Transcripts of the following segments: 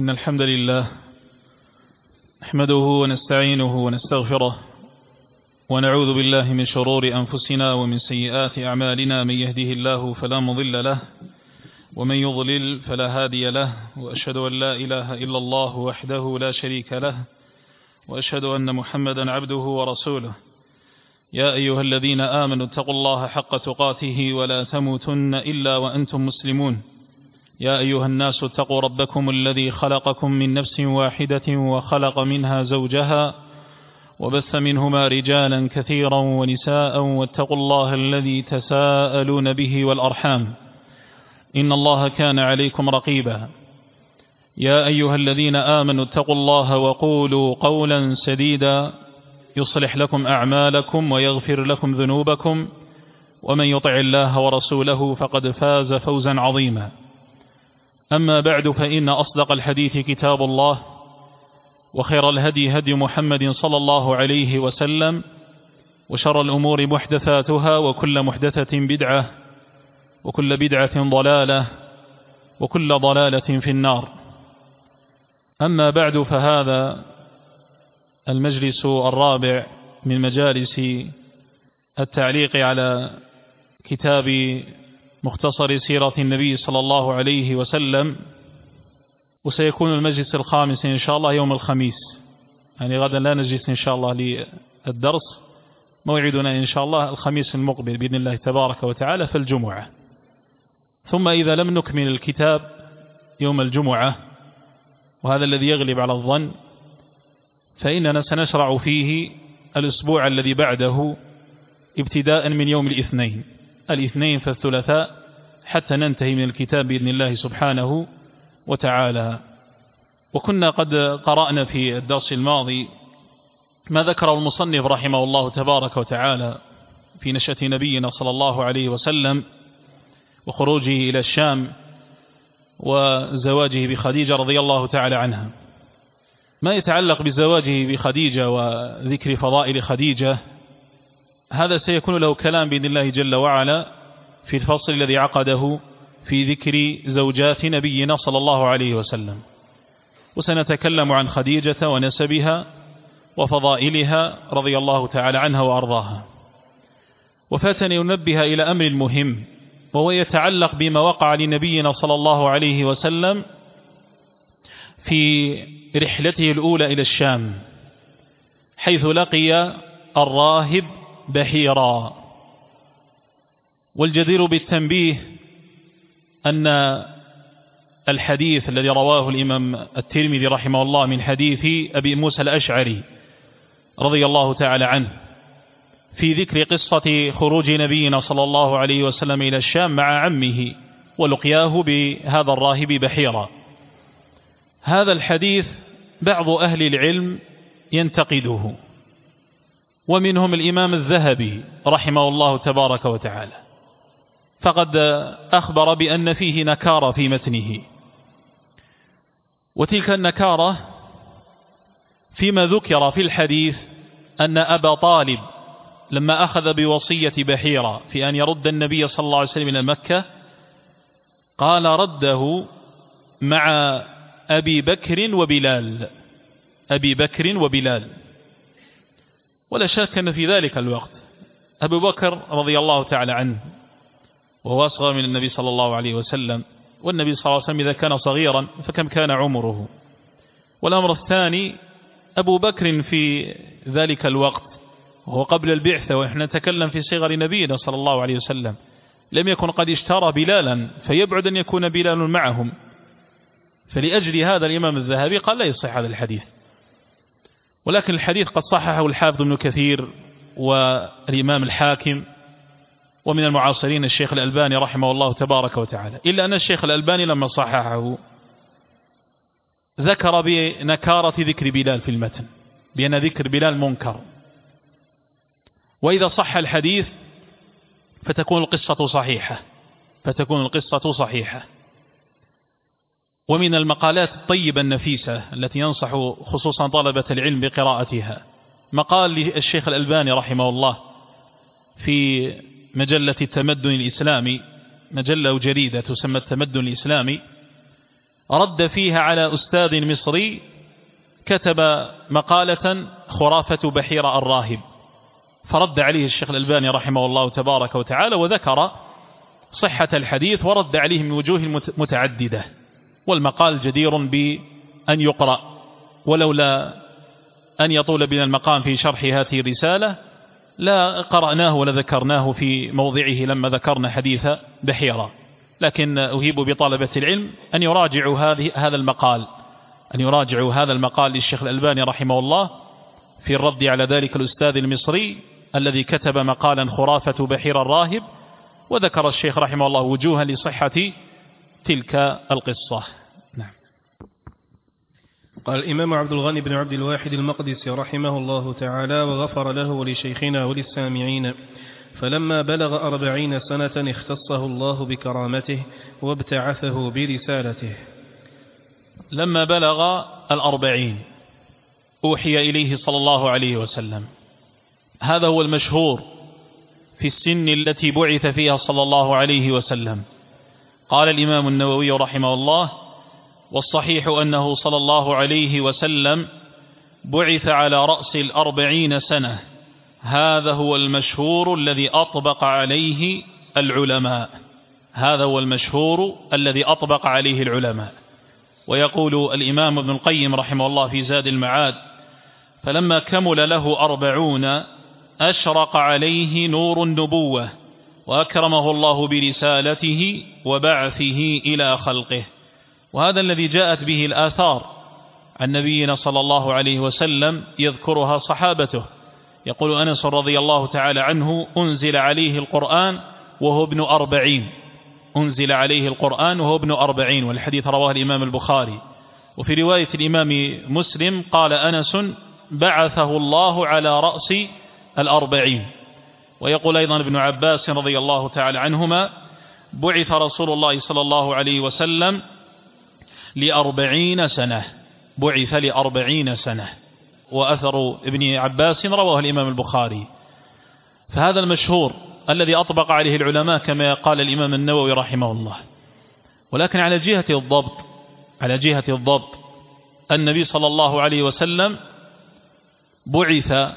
إن الحمد لله نحمده ونستعينه ونستغفره ونعوذ بالله من شرور أنفسنا ومن سيئات أعمالنا. من يهده الله فلا مضل له ومن يضلل فلا هادي له، وأشهد أن لا إله إلا الله وحده لا شريك له، وأشهد أن محمدا عبده ورسوله. يا أيها الذين آمنوا اتقوا الله حق تقاته ولا تموتن إلا وأنتم مسلمون. يا أيها الناس اتقوا ربكم الذي خلقكم من نفس واحدة وخلق منها زوجها وبث منهما رجالا كثيرا ونساء، واتقوا الله الذي تساءلون به والأرحام إن الله كان عليكم رقيبا. يا أيها الذين آمنوا اتقوا الله وقولوا قولا سديدا يصلح لكم أعمالكم ويغفر لكم ذنوبكم، ومن يطع الله ورسوله فقد فاز فوزا عظيما. أما بعد، فإن أصدق الحديث كتاب الله، وخير الهدي هدي محمد صلى الله عليه وسلم، وشر الأمور محدثاتها، وكل محدثة بدعة، وكل بدعة ضلالة، وكل ضلالة في النار. أما بعد، فهذا المجلس الرابع من مجالس التعليق على كتاب مختصر سيرة النبي صلى الله عليه وسلم، وسيكون المجلس الخامس إن شاء الله يوم الخميس، يعني غدا لا نجلس إن شاء الله للدرس، موعدنا إن شاء الله الخميس المقبل بإذن الله تبارك وتعالى في الجمعة. ثم إذا لم نكمل الكتاب يوم الجمعة، وهذا الذي يغلب على الظن، فإننا سنشرع فيه الأسبوع الذي بعده ابتداء من يوم الاثنين فالثلاثاء، حتى ننتهي من الكتاب بإذن الله سبحانه وتعالى. وكنا قد قرأنا في الدرس الماضي ما ذكره المصنف رحمه الله تبارك وتعالى في نشأة نبينا صلى الله عليه وسلم، وخروجه إلى الشام، وزواجه بخديجة رضي الله تعالى عنها. ما يتعلق بزواجه بخديجة وذكر فضائل خديجة، هذا سيكون له كلام بإذن الله جل وعلا في الفصل الذي عقده في ذكر زوجات نبينا صلى الله عليه وسلم، وسنتكلم عن خديجة ونسبها وفضائلها رضي الله تعالى عنها وأرضاها. وفاتني أنبه إلى أمر مهم، وهو يتعلق بما وقع لنبينا صلى الله عليه وسلم في رحلته الأولى إلى الشام، حيث لقي الراهب بحيرا. والجدير بالتنبيه أن الحديث الذي رواه الإمام الترمذي رحمه الله من حديث أبي موسى الأشعري رضي الله تعالى عنه في ذكر قصة خروج نبينا صلى الله عليه وسلم إلى الشام مع عمه ولقياه بهذا الراهب بحيرا، هذا الحديث بعض أهل العلم ينتقده، ومنهم الإمام الذهبي رحمه الله تبارك وتعالى، فقد أخبر بأن فيه نكارة في متنه. وتلك النكارة فيما ذكر في الحديث أن أبا طالب لما أخذ بوصية بحيرة في أن يرد النبي صلى الله عليه وسلم إلى مكة، قال رده مع أبي بكر وبلال. ولا شك أن في ذلك الوقت أبو بكر رضي الله تعالى عنه وهو أصغر من النبي صلى الله عليه وسلم، والنبي صلى الله عليه وسلم إذا كان صغيرا فكم كان عمره. والأمر الثاني، أبو بكر في ذلك الوقت وهو قبل البعثة، ونحن نتكلم في صغر نبينا صلى الله عليه وسلم، لم يكن قد اشترى بلالا، فيبعد أن يكون بلال معهم. فلأجل هذا الإمام الذهبي قال لا يصح هذا الحديث. ولكن الحديث قد صححه الحافظ ابن كثير والإمام الحاكم، ومن المعاصرين الشيخ الألباني رحمه الله تبارك وتعالى، إلا أن الشيخ الألباني لما صححه ذكر بنكارة ذكر بلال في المتن، بأن ذكر بلال منكر. وإذا صح الحديث فتكون القصة صحيحة. ومن المقالات الطيبة النفيسة التي ينصح خصوصا طلبة العلم بقراءتها مقال للشيخ الألباني رحمه الله في مجلة التمدن الإسلامي، مجلة وجريدة تسمى التمدن الإسلامي، رد فيها على أستاذ مصري كتب مقالة خرافة بحيرة الراهب، فرد عليه الشيخ الألباني رحمه الله تبارك وتعالى وذكر صحة الحديث ورد عليه من وجوه متعددة، والمقال جدير بأن يقرأ، ولولا أن يطول بنا المقام في شرح هذه الرسالة لا قرأناه ولا ذكرناه في موضعه لما ذكرنا حديث بحيرة، لكن أهيب بطلبة العلم أن يراجعوا هذا المقال للشيخ الألباني رحمه الله في الرد على ذلك الأستاذ المصري الذي كتب مقالا خرافة بحيرة الراهب، وذكر الشيخ رحمه الله وجوها لصحة تلك القصة. نعم. قال الإمام عبد الغني بن عبد الواحد المقدسي رحمه الله تعالى وغفر له ولشيخنا وللسامعين: فلما بلغ 40 سنة اختصه الله بكرامته وابتعثه برسالته. لما بلغ 40 أوحي إليه صلى الله عليه وسلم، هذا هو المشهور في السن التي بعث فيها صلى الله عليه وسلم. قال الإمام النووي رحمه الله: والصحيح أنه صلى الله عليه وسلم بعث على رأس 40 سنة، هذا هو المشهور الذي أطبق عليه العلماء. ويقول الإمام ابن القيم رحمه الله في زاد المعاد: فلما كمل له 40 أشرق عليه نور النبوة وأكرمه الله برسالته وبعثه إلى خلقه. وهذا الذي جاءت به الآثار عن نبينا صلى الله عليه وسلم يذكرها صحابته. يقول أنس رضي الله تعالى عنه: أنزل عليه القرآن وهو ابن 40، والحديث رواه الإمام البخاري. وفي رواية الإمام مسلم قال أنس: بعثه الله على رأس 40. ويقول أيضا ابن عباس رضي الله تعالى عنهما: بعث رسول الله صلى الله عليه وسلم ل40 سنة. وأثر ابن عباس رواه الإمام البخاري. فهذا المشهور الذي أطبق عليه العلماء كما قال الإمام النووي رحمه الله. ولكن على جهة الضبط النبي صلى الله عليه وسلم بعث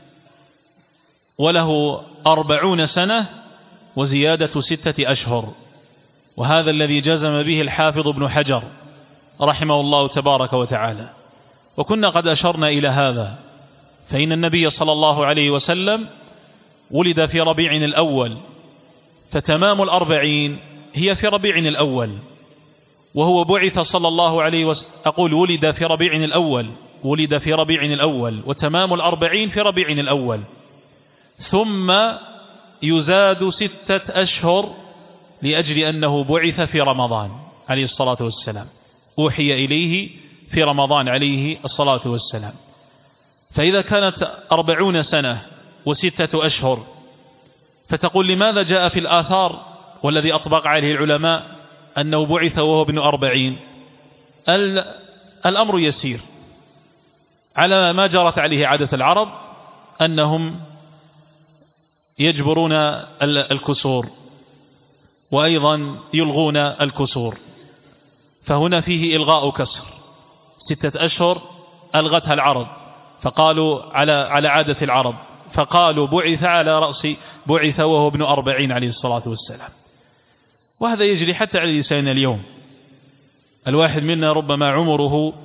وله 40 سنة وزيادة 6 أشهر، وهذا الذي جزم به الحافظ ابن حجر رحمه الله تبارك وتعالى. وكنا قد أشرنا إلى هذا، فإن النبي صلى الله عليه وسلم ولد في ربيع الأول، فتمام 40 هي في ربيع الأول، وهو بعث صلى الله عليه وسلم أقول ولد في ربيع الأول وتمام 40 في ربيع الأول، ثم يزاد 6 أشهر لأجل أنه بعث في رمضان عليه الصلاة والسلام، أوحي إليه في رمضان عليه الصلاة والسلام. فإذا كانت 40 سنة و6 أشهر، فتقول لماذا جاء في الآثار والذي أطبق عليه العلماء أنه بعث وهو ابن 40؟ الأمر يسير على ما جرت عليه عادة العرب، أنهم يجبرون الكسور وأيضا يلغون الكسور، فهنا فيه إلغاء كسر. 6 أشهر ألغتها العرب، فقالوا على عادة العرب، فقالوا بعث وهو ابن 40 عليه الصلاة والسلام. وهذا يجري حتى على لساننا اليوم. الواحد منا ربما عمره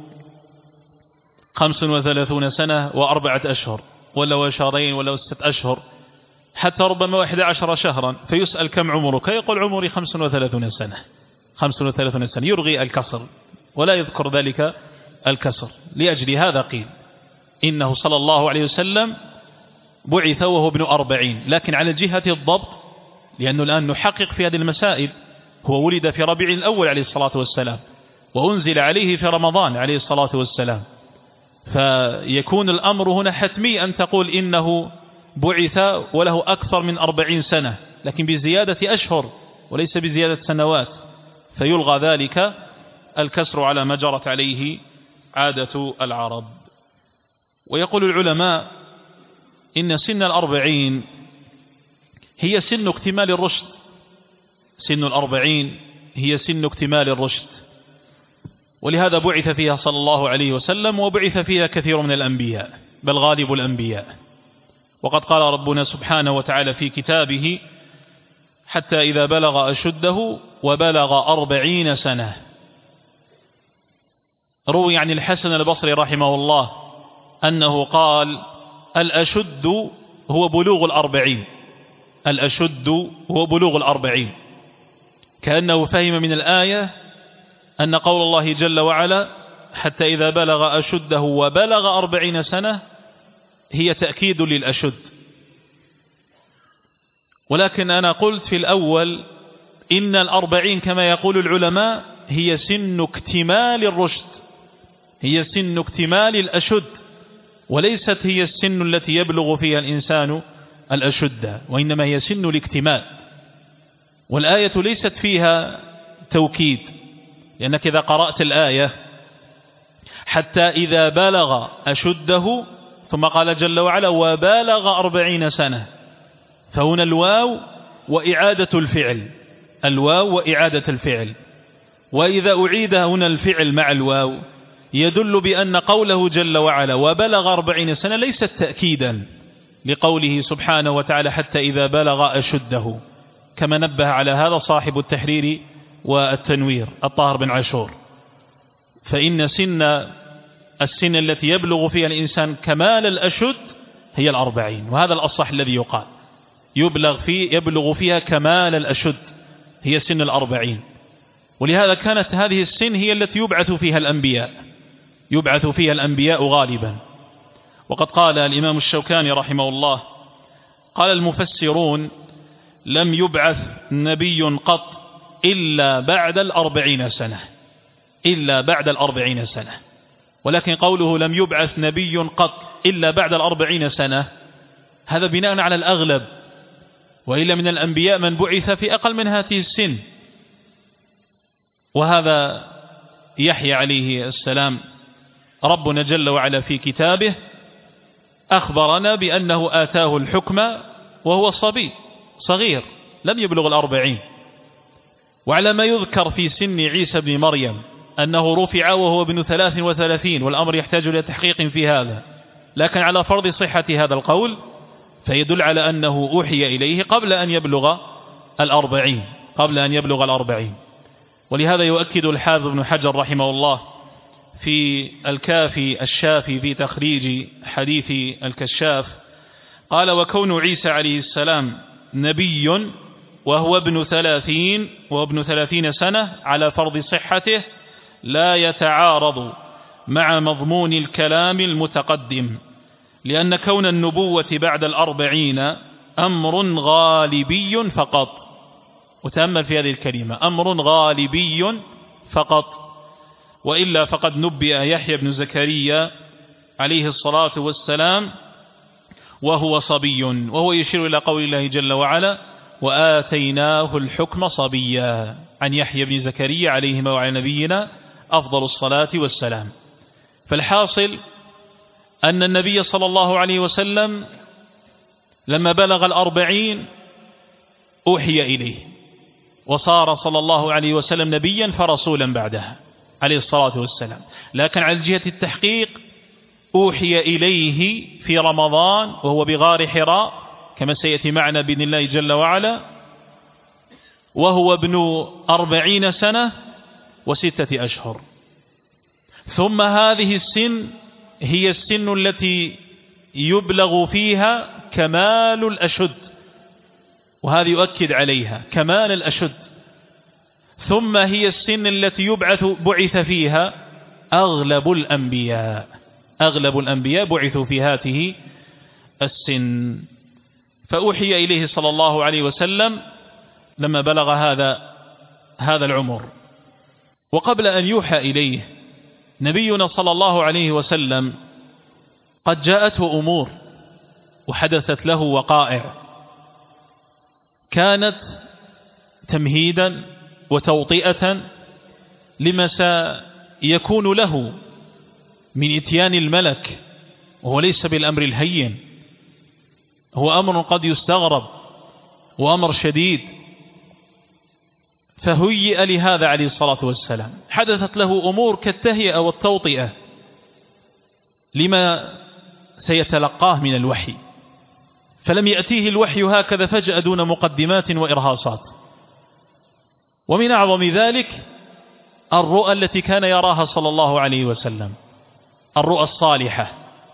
35 سنة و4 أشهر ولا شهرين ولا 6 أشهر، حتى ربما 11 شهرا، فيسأل كم عمرك؟ يقول عمري 35 سنة. 35 سنة، يرغي الكسر ولا يذكر ذلك الكسر. لأجل هذا قيل إنه صلى الله عليه وسلم بعث وهو ابن 40. لكن على جهة الضبط، لأنه الآن نحقق في هذه المسائل، هو ولد في ربيع الأول عليه الصلاة والسلام، وأنزل عليه في رمضان عليه الصلاة والسلام، فيكون الأمر هنا حتمي أن تقول إنه بعث وله أكثر من 40 سنة، لكن بزيادة أشهر وليس بزيادة سنوات، فيلغى ذلك الكسر على ما جرت عليه عادة العرب. ويقول العلماء إن سن 40 هي سن اكتمال الرشد. سن 40 هي سن اكتمال الرشد، ولهذا بعث فيها صلى الله عليه وسلم، وبعث فيها كثير من الأنبياء، بل غالب الأنبياء. وقد قال ربنا سبحانه وتعالى في كتابه: حتى إذا بلغ أشده وبلغ 40 سنة. روي عن الحسن البصري رحمه الله أنه قال: الأشد هو بلوغ 40. الأشد هو بلوغ 40، كأنه فهم من الآية أن قول الله جل وعلا حتى إذا بلغ أشده وبلغ 40 سنة هي تأكيد للأشد. ولكن أنا قلت في الأول إن 40 كما يقول العلماء هي سن اكتمال الرشد، هي سن اكتمال الأشد، وليست هي السن التي يبلغ فيها الإنسان الأشد، وإنما هي سن الاكتمال. والآية ليست فيها توكيد، لأنك إذا قرأت الآية حتى إذا بلغ أشده ثم قال جل وعلا وبلغ 40 سنة، فهنا الواو وإعادة الفعل، الواو وإعادة الفعل. وإذا أعيد هنا الفعل مع الواو يدل بأن قوله جل وعلا وبلغ 40 سنة ليست تأكيدا لقوله سبحانه وتعالى حتى إذا بلغ أشده، كما نبه على هذا صاحب التحرير والتنوير الطاهر بن عاشور. فإن السن التي يبلغ فيها الإنسان كمال الأشد هي 40، وهذا الأصح الذي يقال، يبلغ فيها كمال الأشد هي سن 40. ولهذا كانت هذه السن هي التي يبعث فيها الأنبياء غالبا. وقد قال الإمام الشوكاني رحمه الله: قال المفسرون: لم يبعث نبي قط إلا بعد 40 سنة، إلا بعد 40 سنة. ولكن قوله لم يبعث نبي قط إلا بعد 40 سنة هذا بناء على الأغلب، وإلا من الأنبياء من بعث في أقل من هذه السن. وهذا يحيى عليه السلام ربنا جل وعلا في كتابه أخبرنا بأنه آتاه الحكم وهو صبي صغير لم يبلغ 40. وعلى ما يذكر في سن عيسى بن مريم أنه رفع وهو ابن 33، والأمر يحتاج إلى تحقيق في هذا، لكن على فرض صحة هذا القول فيدل على أنه أوحي إليه قبل أن يبلغ 40. ولهذا يؤكد الحافظ ابن حجر رحمه الله في الكافي الشافي في تخريج حديث الكشاف قال: وكون عيسى عليه السلام نبي وهو ابن 30 سنة على فرض صحته لا يتعارض مع مضمون الكلام المتقدم، لأن كون النبوة بعد 40 أمر غالبي فقط. وتأمل في هذه الكلمة: أمر غالبي فقط، وإلا فقد نبئ يحيى بن زكريا عليه الصلاة والسلام وهو صبي، وهو يشير إلى قول الله جل وعلا: وآتيناه الحكم صبيا، عن يحيى بن زكريا عليهما وعلى نبينا أفضل الصلاة والسلام. فالحاصل أن النبي صلى الله عليه وسلم لما بلغ 40 أوحي إليه، وصار صلى الله عليه وسلم نبيا فرسولا بعدها عليه الصلاة والسلام. لكن على جهة التحقيق أوحي إليه في رمضان وهو بغار حراء كما سيأتي معنا بإذن الله جل وعلا، وهو ابن 40 سنة و6 أشهر. ثم هذه السن هي السن التي يبلغ فيها كمال الأشد، وهذه يؤكد عليها كمال الأشد. ثم هي السن التي بعث فيها أغلب الأنبياء بعثوا في هذه السن. فأوحي إليه صلى الله عليه وسلم لما بلغ هذا العمر. وقبل أن يوحى إليه نبينا صلى الله عليه وسلم قد جاءته أمور وحدثت له وقائع كانت تمهيدا وتوطئة لما سيكون له من إتيان الملك، وهو ليس بالأمر الهين، هو أمر قد يستغرب وأمر شديد. فهيئ لهذا عليه الصلاة والسلام. حدثت له أمور كالتهيئة والتوطئة لما سيتلقاه من الوحي، فلم يأتيه الوحي هكذا فجأة دون مقدمات وإرهاصات. ومن أعظم ذلك الرؤى التي كان يراها صلى الله عليه وسلم، الرؤى الصالحة.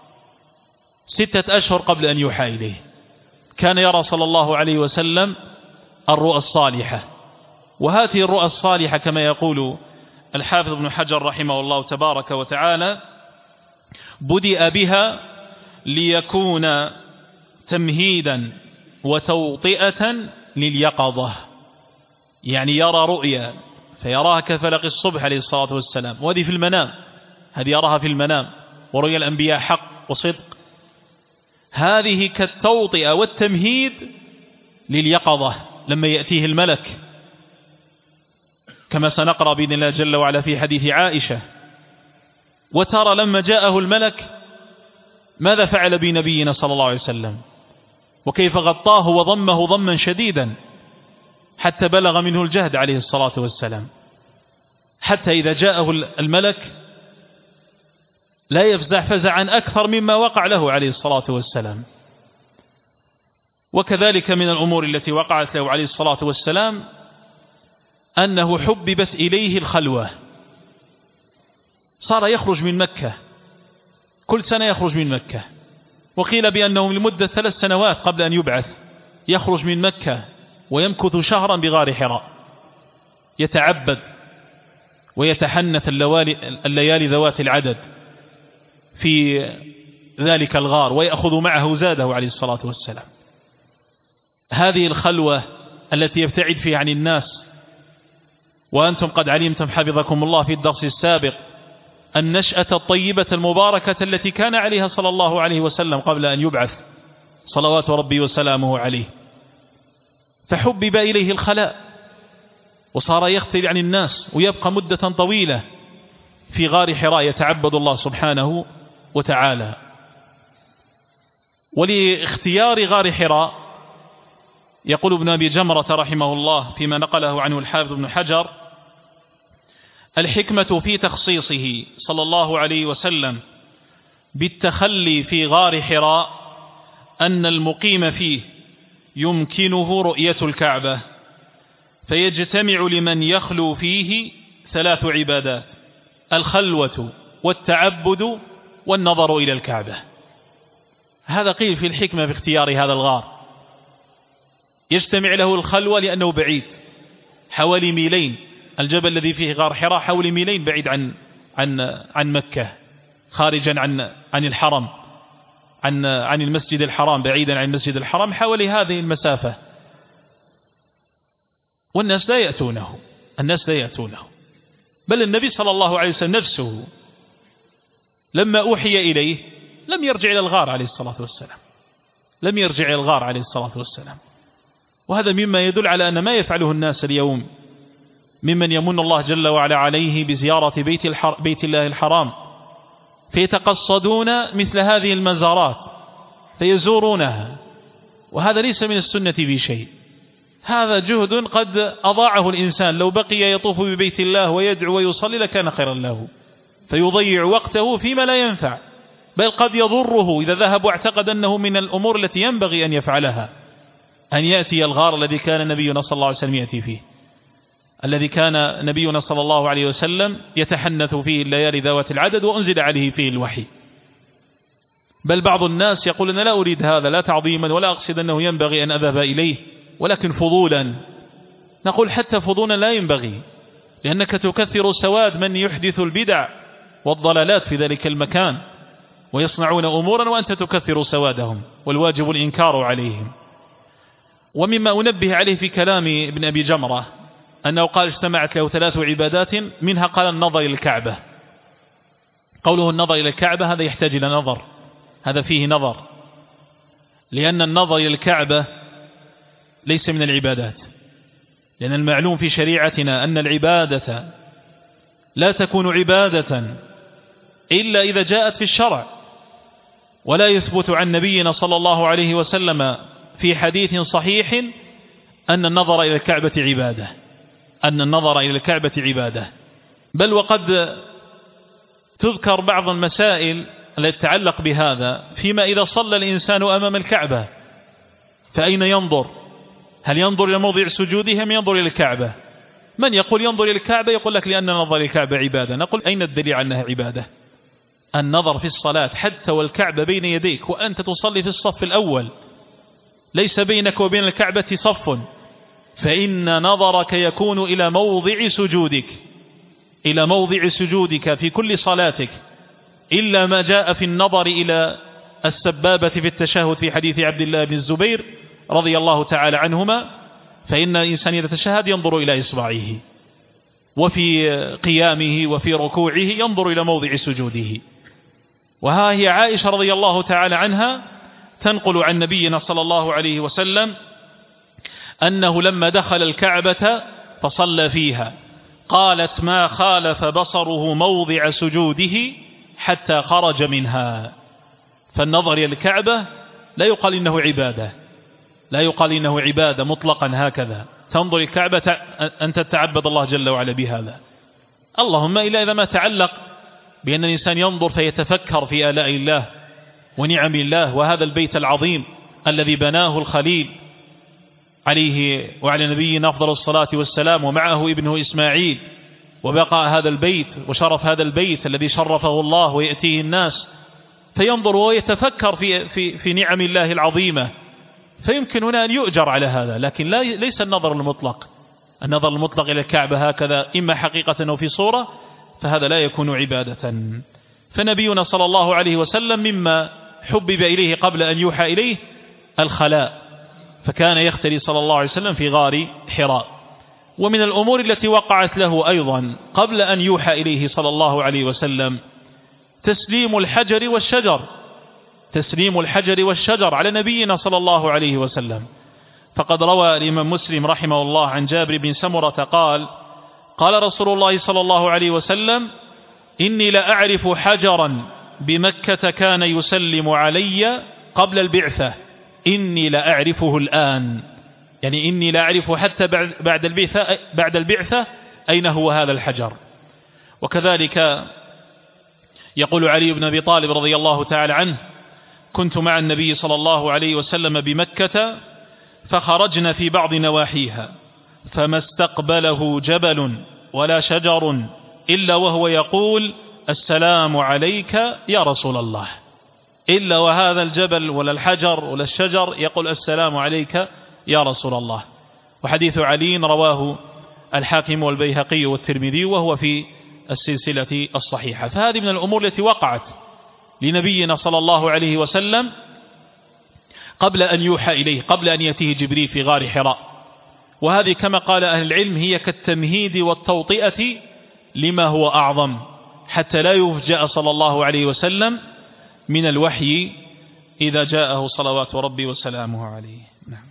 6 أشهر قبل أن يوحى إليه كان يرى صلى الله عليه وسلم الرؤى الصالحة. وهذه الرؤى الصالحة كما يقول الحافظ ابن حجر رحمه الله تبارك وتعالى بدأ بها ليكون تمهيدا وتوطئة لليقظة، يعني يرى رؤيا فيراها كفلق الصبح عليه الصلاة والسلام، وهذه في المنام، هذه يراها في المنام، ورؤيا الأنبياء حق وصدق. هذه كالتوطئة والتمهيد لليقظة لما يأتيه الملك، كما سنقرأ بإذن الله جل وعلا في حديث عائشة. وترى لما جاءه الملك ماذا فعل بنبينا صلى الله عليه وسلم، وكيف غطاه وضمه ضما شديدا حتى بلغ منه الجهد عليه الصلاة والسلام، حتى إذا جاءه الملك لا يفزع فزعا أكثر مما وقع له عليه الصلاة والسلام. وكذلك من الأمور التي وقعت له عليه الصلاة والسلام أنه حببت إليه الخلوة، صار يخرج من مكة كل سنة، يخرج من مكة، وقيل بأنه لمدة 3 سنوات قبل أن يبعث يخرج من مكة ويمكث شهرا بغار حراء، يتعبد ويتحنث الليالي ذوات العدد في ذلك الغار، ويأخذ معه زاده عليه الصلاة والسلام. هذه الخلوة التي يبتعد فيها عن الناس. وأنتم قد علمتم حفظكم الله في الدرس السابق النشأة الطيبة المباركة التي كان عليها صلى الله عليه وسلم قبل أن يبعث صلوات ربي وسلامه عليه، فحبب إليه الخلاء وصار يختلي عن الناس ويبقى مدة طويلة في غار حراء يتعبد الله سبحانه وتعالى. ولاختيار غار حراء يقول ابن أبي جمرة رحمه الله فيما نقله عنه الحافظ ابن حجر: الحكمة في تخصيصه صلى الله عليه وسلم بالتخلي في غار حراء أن المقيم فيه يمكنه رؤية الكعبة، فيجتمع لمن يخلو فيه 3 عبادات: الخلوة والتعبد والنظر إلى الكعبة. هذا قيل في الحكمة في اختيار هذا الغار. يجتمع له الخلوة لأنه بعيد حوالي 2 ميل، الجبل الذي فيه غار حراء حوالي 2 ميل بعيد عن مكة، خارجا عن الحرم، عن المسجد الحرام، بعيدا عن المسجد الحرام حوالي هذه المسافة. والناس لا يأتونه، بل النبي صلى الله عليه وسلم نفسه لما أوحي إليه لم يرجع إلى الغار عليه الصلاة والسلام، وهذا مما يدل على أن ما يفعله الناس اليوم ممن يمن الله جل وعلا عليه بزيارة بيت الله الحرام، فيتقصدون مثل هذه المزارات فيزورونها، وهذا ليس من السنة في شيء. هذا جهد قد أضاعه الإنسان، لو بقي يطوف ببيت الله ويدعو ويصلي لكان خيرا له، فيضيع وقته فيما لا ينفع، بل قد يضره إذا ذهب واعتقد أنه من الأمور التي ينبغي أن يفعلها أن يأتي الغار الذي كان نبينا صلى الله عليه وسلم يأتي فيه، الذي كان نبينا صلى الله عليه وسلم يتحنث فيه الليالي ذوات العدد وأنزل عليه فيه الوحي. بل بعض الناس يقول أنا لا أريد هذا، لا تعظيما ولا أقصد أنه ينبغي أن أذهب إليه، ولكن فضولا. نقول حتى فضولا لا ينبغي، لأنك تكثر سواد من يحدث البدع والضلالات في ذلك المكان ويصنعون أمورا وأنت تكثر سوادهم، والواجب الإنكار عليهم. ومما أنبه عليه في كلام ابن أبي جمرة أنه قال اجتمعت له 3 عبادات، منها قال النظر إلى الكعبة. قوله النظر إلى الكعبة هذا يحتاج إلى نظر، هذا فيه نظر، لأن النظر إلى الكعبة ليس من العبادات، لأن المعلوم في شريعتنا أن العبادة لا تكون عبادة إلا إذا جاءت في الشرع، ولا يثبت عن نبينا صلى الله عليه وسلم في حديث صحيح أن النظر إلى الكعبة عبادة أن النظر إلى الكعبة عبادة، بل وقد تذكر بعض المسائل التي تتعلق بهذا، فيما إذا صلى الإنسان أمام الكعبة فأين ينظر؟ هل ينظر إلى موضع سجوده أم ينظر إلى الكعبة؟ من يقول ينظر إلى الكعبة يقول لك لأن النظر إلى الكعبة عبادة. نقول أين الدليل على أنها عبادة؟ النظر في الصلاة حتى والكعبة بين يديك وأنت تصلي في الصف الأول، ليس بينك وبين الكعبة صف، فإن نظرك يكون إلى موضع سجودك، إلى موضع سجودك في كل صلاتك، إلا ما جاء في النظر إلى السبابة في التشهد في حديث عبد الله بن الزبير رضي الله تعالى عنهما، فإن الإنسان إذا تشهد ينظر إلى إصبعه، وفي قيامه وفي ركوعه ينظر إلى موضع سجوده. وها هي عائشة رضي الله تعالى عنها تنقل عن نبينا صلى الله عليه وسلم أنه لما دخل الكعبة فصلى فيها قالت ما خالف بصره موضع سجوده حتى خرج منها. فالنظر إلى الكعبة لا يقال إنه عبادة، لا يقال إنه عبادة مطلقا هكذا تنظر الكعبة أن تتعبد الله جل وعلا بهذا، اللهم إلا إذا ما تعلق بأن الإنسان ينظر فيتفكر في آلاء الله ونعم الله، وهذا البيت العظيم الذي بناه الخليل عليه وعلى نبينا أفضل الصلاة والسلام، ومعه ابنه إسماعيل، وبقى هذا البيت وشرف هذا البيت الذي شرفه الله ويأتيه الناس، فينظر ويتفكر في نعم الله العظيمة، فيمكن هنا أن يؤجر على هذا، لكن ليس النظر المطلق. النظر المطلق إلى الكعبة هكذا إما حقيقة أو في صورة فهذا لا يكون عبادة. فنبينا صلى الله عليه وسلم مما حبب إليه قبل أن يوحى إليه الخلاء، فكان يختلي صلى الله عليه وسلم في غار حراء. ومن الأمور التي وقعت له أيضا قبل أن يوحى إليه صلى الله عليه وسلم تسليم الحجر والشجر، تسليم الحجر والشجر على نبينا صلى الله عليه وسلم. فقد روى الإمام مسلم رحمه الله عن جابر بن سمرة قال قال رسول الله صلى الله عليه وسلم إني لأعرف حجرا بمكة كان يسلم علي قبل البعثة، إني لأعرفه الآن، يعني إني لأعرف حتى بعد البعثة أين هو هذا الحجر. وكذلك يقول علي بن أبي طالب رضي الله تعالى عنه كنت مع النبي صلى الله عليه وسلم بمكة فخرجنا في بعض نواحيها فما استقبله جبل ولا شجر إلا وهو يقول السلام عليك يا رسول الله، إلا وهذا الجبل ولا الحجر ولا الشجر يقول السلام عليك يا رسول الله. وحديث علي رواه الحاكم والبيهقي والترمذي وهو في السلسلة الصحيحة. فهذه من الأمور التي وقعت لنبينا صلى الله عليه وسلم قبل أن يوحى إليه، قبل أن يأتيه جبريل في غار حراء، وهذه كما قال أهل العلم هي كالتمهيد والتوطئة لما هو أعظم، حتى لا يفجأ صلى الله عليه وسلم من الوحي إذا جاءه صلوات ربي وسلامه عليه. نعم.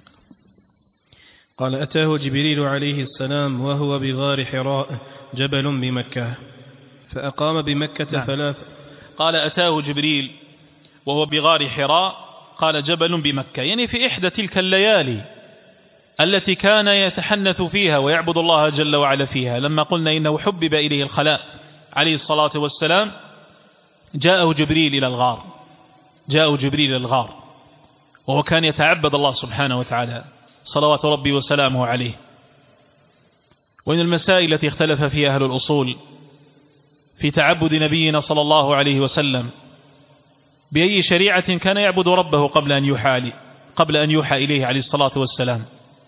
قال أتاه جبريل عليه السلام وهو بغار حراء جبل بمكة فأقام بمكة نعم. 3. قال أتاه جبريل وهو بغار حراء قال جبل بمكة، يعني في إحدى تلك الليالي التي كان يتحنث فيها ويعبد الله جل وعلا فيها. لما قلنا إنه حبب إليه الخلاء عليه الصلاة والسلام جاءه جبريل إلى الغار، جاءه جبريل إلى الغار وهو كان يتعبد الله سبحانه وتعالى صلوات ربي وسلامه عليه. ومن المسائل التي اختلف فيها أهل الأصول في تعبد نبينا صلى الله عليه وسلم بأي شريعة كان يعبد ربه قبل أن يوحى إليه عليه الصلاة والسلام،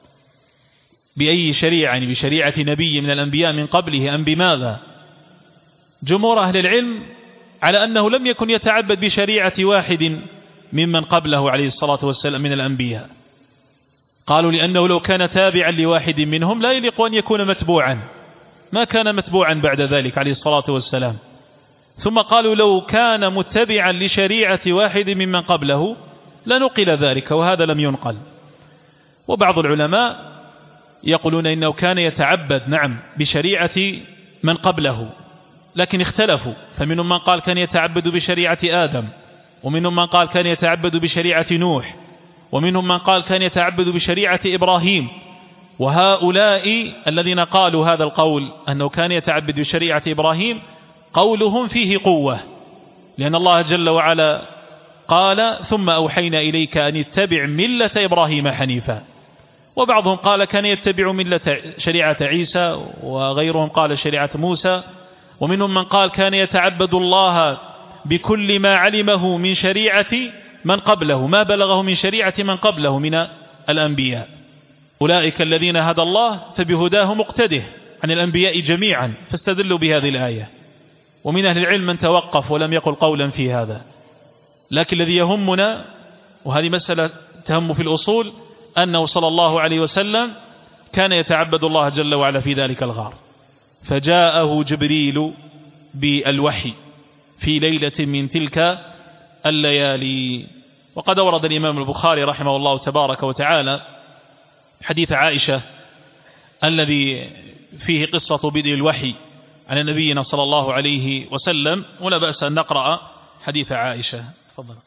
بأي شريعة، يعني بشريعة نبي من الأنبياء من قبله أم بماذا؟ جمهور أهل العلم على أنه لم يكن يتعبد بشريعة واحد ممن قبله عليه الصلاة والسلام من الأنبياء. قالوا لأنه لو كان تابعا لواحد منهم لا يليق أن يكون متبوعا، ما كان متبوعا بعد ذلك عليه الصلاة والسلام. ثم قالوا لو كان متبعا لشريعة واحد ممن قبله لنقل ذلك، وهذا لم ينقل. وبعض العلماء يقولون إنه كان يتعبد نعم بشريعة من قبله، لكن اختلفوا، فمنهم من قال كان يتعبد بشريعة آدم، ومنهم من قال كان يتعبد بشريعة نوح، ومنهم من قال كان يتعبد بشريعة إبراهيم، وهؤلاء الذين قالوا هذا القول أنه كان يتعبد بشريعة إبراهيم قولهم فيه قوة، لأن الله جل وعلا قال ثم أوحينا إليك أن اتبع ملة إبراهيم حنيفا. وبعضهم قال كان يتبع ملة شريعة عيسى، وغيرهم قال شريعة موسى، ومنهم من قال كان يتعبد الله بكل ما علمه من شريعة من قبله، ما بلغه من شريعة من قبله من الأنبياء. أولئك الذين هدى الله فبهداه مقتده عن الأنبياء جميعا، فاستدلوا بهذه الآية. ومن أهل العلم من توقف ولم يقل قولا في هذا، لكن الذي يهمنا، وهذه مسألة تهم في الأصول، أنه صلى الله عليه وسلم كان يتعبد الله جل وعلا في ذلك الغار، فجاءه جبريل بالوحي في ليلة من تلك الليالي. وقد ورد الإمام البخاري رحمه الله تبارك وتعالى حديث عائشة الذي فيه قصة بدء الوحي على نبينا صلى الله عليه وسلم، ولا بأس أن نقرأ حديث عائشة. تفضل.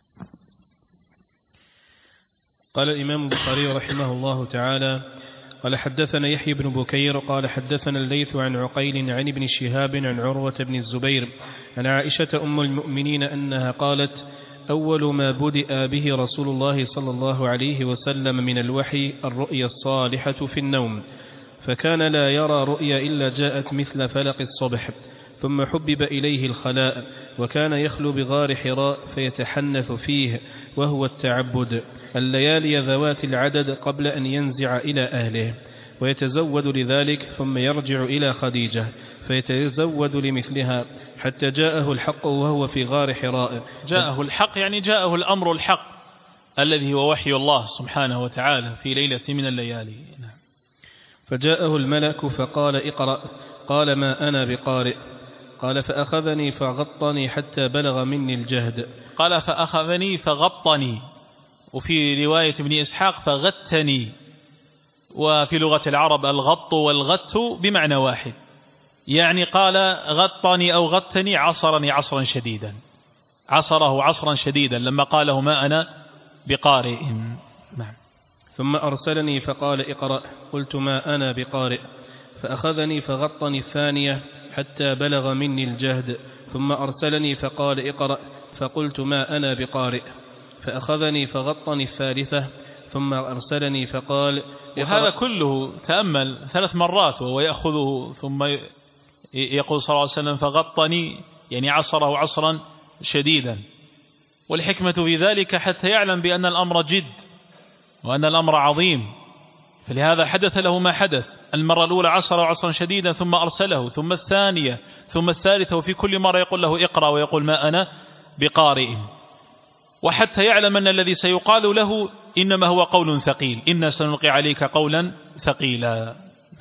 قال الإمام البخاري رحمه الله تعالى: قال حدثنا يحيى بن بكير قال حدثنا الليث عن عقيل عن ابن شهاب عن عروة بن الزبير عن عائشة أم المؤمنين أنها قالت: أول ما بدأ به رسول الله صلى الله عليه وسلم من الوحي الرؤيا الصالحة في النوم، فكان لا يرى رؤيا إلا جاءت مثل فلق الصبح، ثم حبب إليه الخلاء، وكان يخلو بغار حراء فيتحنث فيه، وهو التعبد، الليالي ذوات العدد قبل أن ينزع إلى أهله، ويتزود لذلك ثم يرجع إلى خديجة فيتزود لمثلها حتى جاءه الحق وهو في غار حراء. جاءه الحق يعني جاءه الأمر الحق الذي هو وحي الله سبحانه وتعالى في ليلة من الليالي. فجاءه الملك فقال: اقرأ. قال: ما أنا بقارئ. قال: فأخذني فغطني حتى بلغ مني الجهد. قال: فأخذني فغطني، وفي رواية ابن إسحاق فغتني. وفي لغة العرب الغط والغت بمعنى واحد، يعني قال غطني أو غتني عصرني عصرا شديدا، عصره عصرا شديدا لما قاله ما أنا بقارئ. نعم. ثم أرسلني فقال: اقرأ. قلت: ما أنا بقارئ. فأخذني فغطني الثانية حتى بلغ مني الجهد، ثم أرسلني فقال: اقرأ. فقلت: ما أنا بقارئ. فأخذني فغطني الثالثة، ثم أرسلني فقال: وهذا كله تأمل 3 مرات وهو يأخذه، ثم يقول صلى الله عليه وسلم فغطني، يعني عصره عصرا شديدا. والحكمة في ذلك حتى يعلم بأن الأمر جد وأن الأمر عظيم، فلهذا حدث له ما حدث. المرة الأولى عصره عصرا شديدا، ثم أرسله، ثم الثانية، ثم الثالثة، وفي كل مرة يقول له اقرأ، ويقول ما أنا بقارئ، وحتى يعلم أن الذي سيقال له إنما هو قول ثقيل، إنا سنلقي عليك قولا ثقيلا.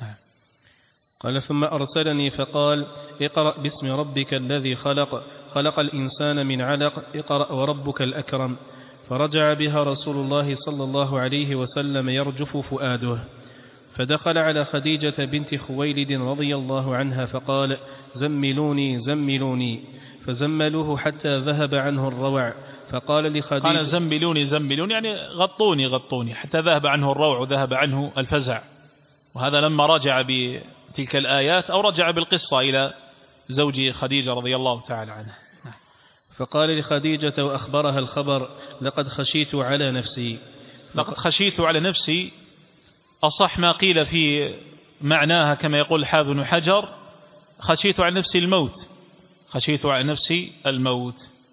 قال: ثم أرسلني فقال: اقرأ باسم ربك الذي خلق، خلق الإنسان من علق، اقرأ وربك الأكرم. فرجع بها رسول الله صلى الله عليه وسلم يرجف فؤاده، فدخل على خديجة بنت خويلد رضي الله عنها فقال: زملوني زملوني، فزملوه حتى ذهب عنه الروع. فقال لخديجة: قال زملوني زملوني يعني غطوني غطوني، حتى ذهب عنه الروع وذهب عنه الفزع. وهذا لما رجع بتلك الآيات أو رجع بالقصة إلى زوج خديجة رضي الله تعالى عنها. فقال لخديجة وأخبرها الخبر: لقد خشيت على نفسي. لقد خشيت على نفسي أصح ما قيل في معناها كما يقول حافظ بن حجر: خشيت على نفسي الموت، خشيت على نفسي الموت.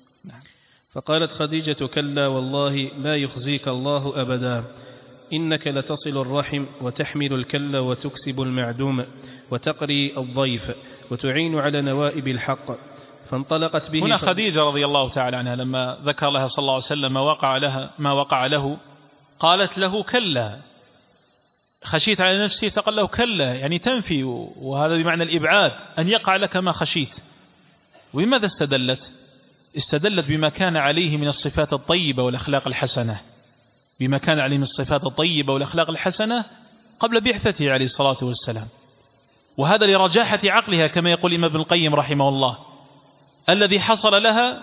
فقالت خديجة: كلا والله لا يخزيك الله أبدا، إنك لتصل الرحم وتحمل الكل وتكسب المعدوم وتقري الضيف وتعين على نوائب الحق. فانطلقت به. هنا خديجة رضي الله تعالى عنها لما ذكر لها صلى الله عليه وسلم ما وقع له قالت له: كلا، خشيت على نفسي، فقال له: كلا، يعني تنفي، وهذا بمعنى الإبعاد، أن يقع لك ما خشيت. وبماذا استدلت؟ استدلت بما كان عليه من الصفات الطيبة والأخلاق الحسنة، بما كان عليه من الصفات الطيبة والأخلاق الحسنة قبل بعثته عليه الصلاة والسلام. وهذا لرجاحة عقلها كما يقول الإمام ابن القيم رحمه الله. الذي حصل لها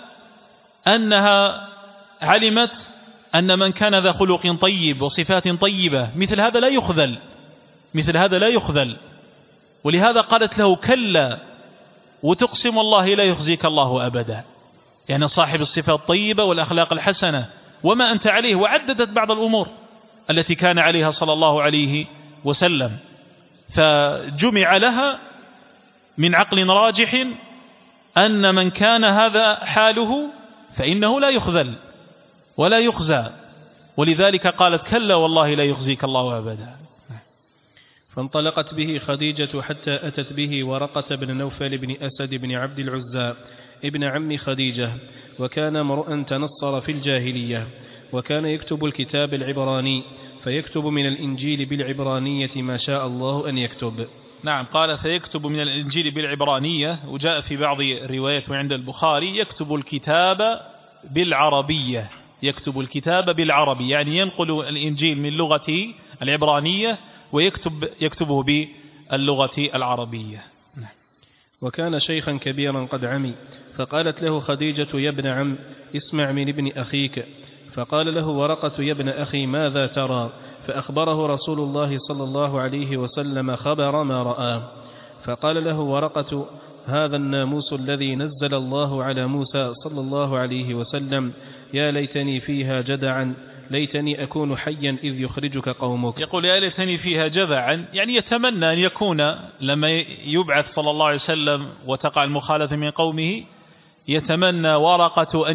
أنها علمت أن من كان ذا خلق طيب وصفات طيبة مثل هذا لا يخذل، مثل هذا لا يخذل. ولهذا قالت له كلا وتقسم الله لا يخزيك الله أبدا، يعني صاحب الصفة الطيبة والأخلاق الحسنة وما أنت عليه، وعددت بعض الأمور التي كان عليها صلى الله عليه وسلم، فجمع لها من عقل راجح أن من كان هذا حاله فإنه لا يخذل ولا يخزى، ولذلك قالت كلا والله لا يخزيك الله أبدا. فانطلقت به خديجة حتى أتت به ورقة بن نوفل بن أسد بن عبد العزى ابن عم خديجة، وكان امرؤا تنصر في الجاهلية، وكان يكتب الكتاب العبراني، فيكتب من الإنجيل بالعبرانية ما شاء الله أن يكتب. نعم، قال فيكتب من الإنجيل بالعبرانية، وجاء في بعض الروايات وعند البخاري يكتب الكتاب بالعربية، يكتب الكتاب بالعربي، يعني ينقل الإنجيل من لغة العبرانية ويكتبه باللغة العربية. وكان شيخا كبيرا قد عمي، فقالت له خديجة يا ابن عم اسمع من ابن أخيك، فقال له ورقة يا ابن أخي ماذا ترى؟ فأخبره رسول الله صلى الله عليه وسلم خبر ما رأى، فقال له ورقة هذا الناموس الذي نزل الله على موسى صلى الله عليه وسلم، يا ليتني فيها جدعا، ليتني أكون حيا إذ يخرجك قومك. يقول يا ليتني فيها جدعا، يعني يتمنى أن يكون لما يبعث صلى الله عليه وسلم وتقع المخالفة من قومه، يتمنى ورقة أن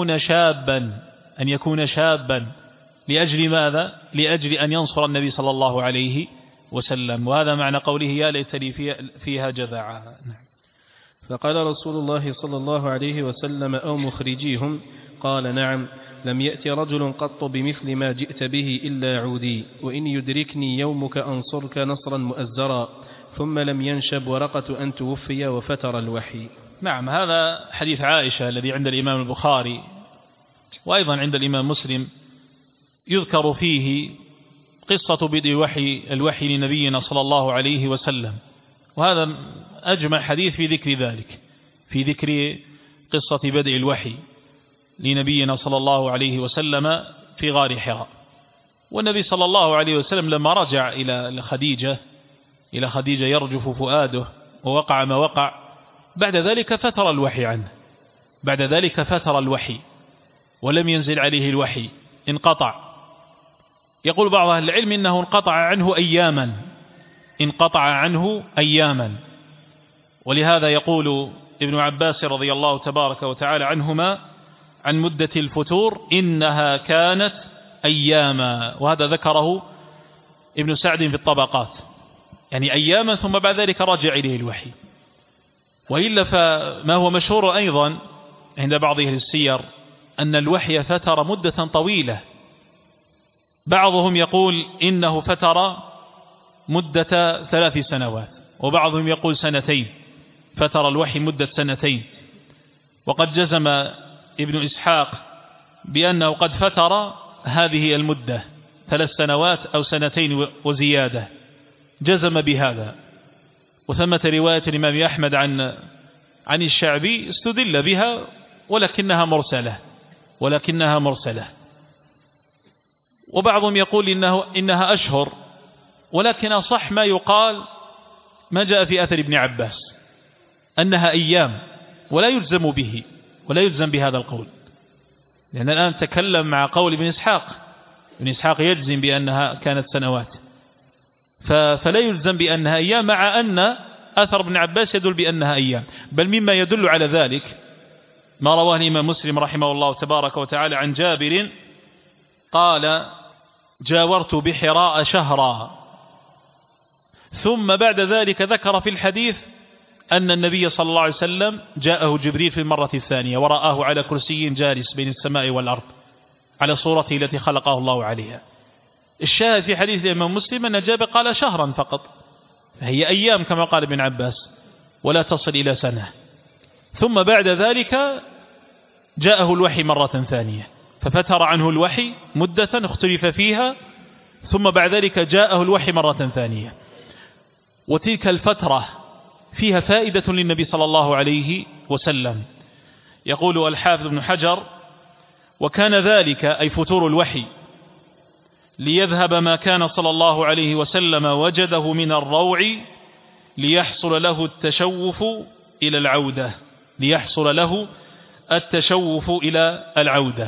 يكون شابا لأجل ماذا؟ لأجل أن ينصر النبي صلى الله عليه وسلم، وهذا معنى قوله يا ليتني فيها جدعا. فقال رسول الله صلى الله عليه وسلم أو مخرجيهم؟ قال نعم، لم يأتي رجل قط بمثل ما جئت به إلا عودي، وإن يدركني يومك أنصرك نصرا مؤزرا. ثم لم ينشب ورقة أن توفي وفتر الوحي. نعم، هذا حديث عائشة الذي عند الإمام البخاري وأيضا عند الإمام مسلم، يذكر فيه قصة بدء الوحي لنبينا صلى الله عليه وسلم، وهذا أجمع حديث في ذكر ذلك، في ذكر قصة بدء الوحي لنبينا صلى الله عليه وسلم في غار حراء. والنبي صلى الله عليه وسلم لما رجع إلى خديجة يرجف فؤاده ووقع ما وقع، بعد ذلك فتر الوحي عنه، بعد ذلك فتر الوحي ولم ينزل عليه الوحي، انقطع. يقول بعض أهل العلم إنه انقطع عنه أياما، ولهذا يقول ابن عباس رضي الله تبارك وتعالى عنهما عن مدة الفتور إنها كانت أياما، وهذا ذكره ابن سعد في الطبقات، يعني أياما ثم بعد ذلك رجع إليه الوحي. وإلا فما هو مشهور أيضا عند بعض أهل السير أن الوحي فتر مدة طويلة، بعضهم يقول إنه فتر مدة 3 سنوات، وبعضهم يقول 2، فتر الوحي مدة 2. وقد جزم ابن إسحاق بأنه قد فتر هذه المدة 3 سنوات أو 2 وزيادة، جزم بهذا. وثمة رواية الإمام أحمد عن الشعبي استدل بها ولكنها مرسلة. وبعضهم يقول إنها أشهر، ولكن أصح ما يقال ما جاء في أثر ابن عباس أنها أيام، ولا يلزم بهذا القول، لأن الآن تكلم مع قول ابن إسحاق يجزم بأنها كانت سنوات، فلا يلزم بأنها أيام، مع أن أثر ابن عباس يدل بأنها أيام. بل مما يدل على ذلك ما رواه الإمام مسلم رحمه الله تبارك وتعالى عن جابر قال جاورت بحراء شهرا، ثم بعد ذلك ذكر في الحديث أن النبي صلى الله عليه وسلم جاءه جبريل في المرة الثانية ورآه على كرسي جالس بين السماء والأرض على صورته التي خلقه الله عليها. الشاهد في حديث الإمام مسلم أن جابر قال شهرا فقط، فهي أيام كما قال ابن عباس ولا تصل إلى سنة. ثم بعد ذلك جاءه الوحي مرة ثانية، ففتر عنه الوحي مدة اختلف فيها، ثم بعد ذلك جاءه الوحي مرة ثانية. وتلك الفترة فيها فائدة للنبي صلى الله عليه وسلم. يقول الحافظ ابن حجر وكان ذلك أي فتور الوحي ليذهب ما كان صلى الله عليه وسلم وجده من الروع ليحصل له التشوف إلى العودة، ليحصل له التشوف إلى العودة.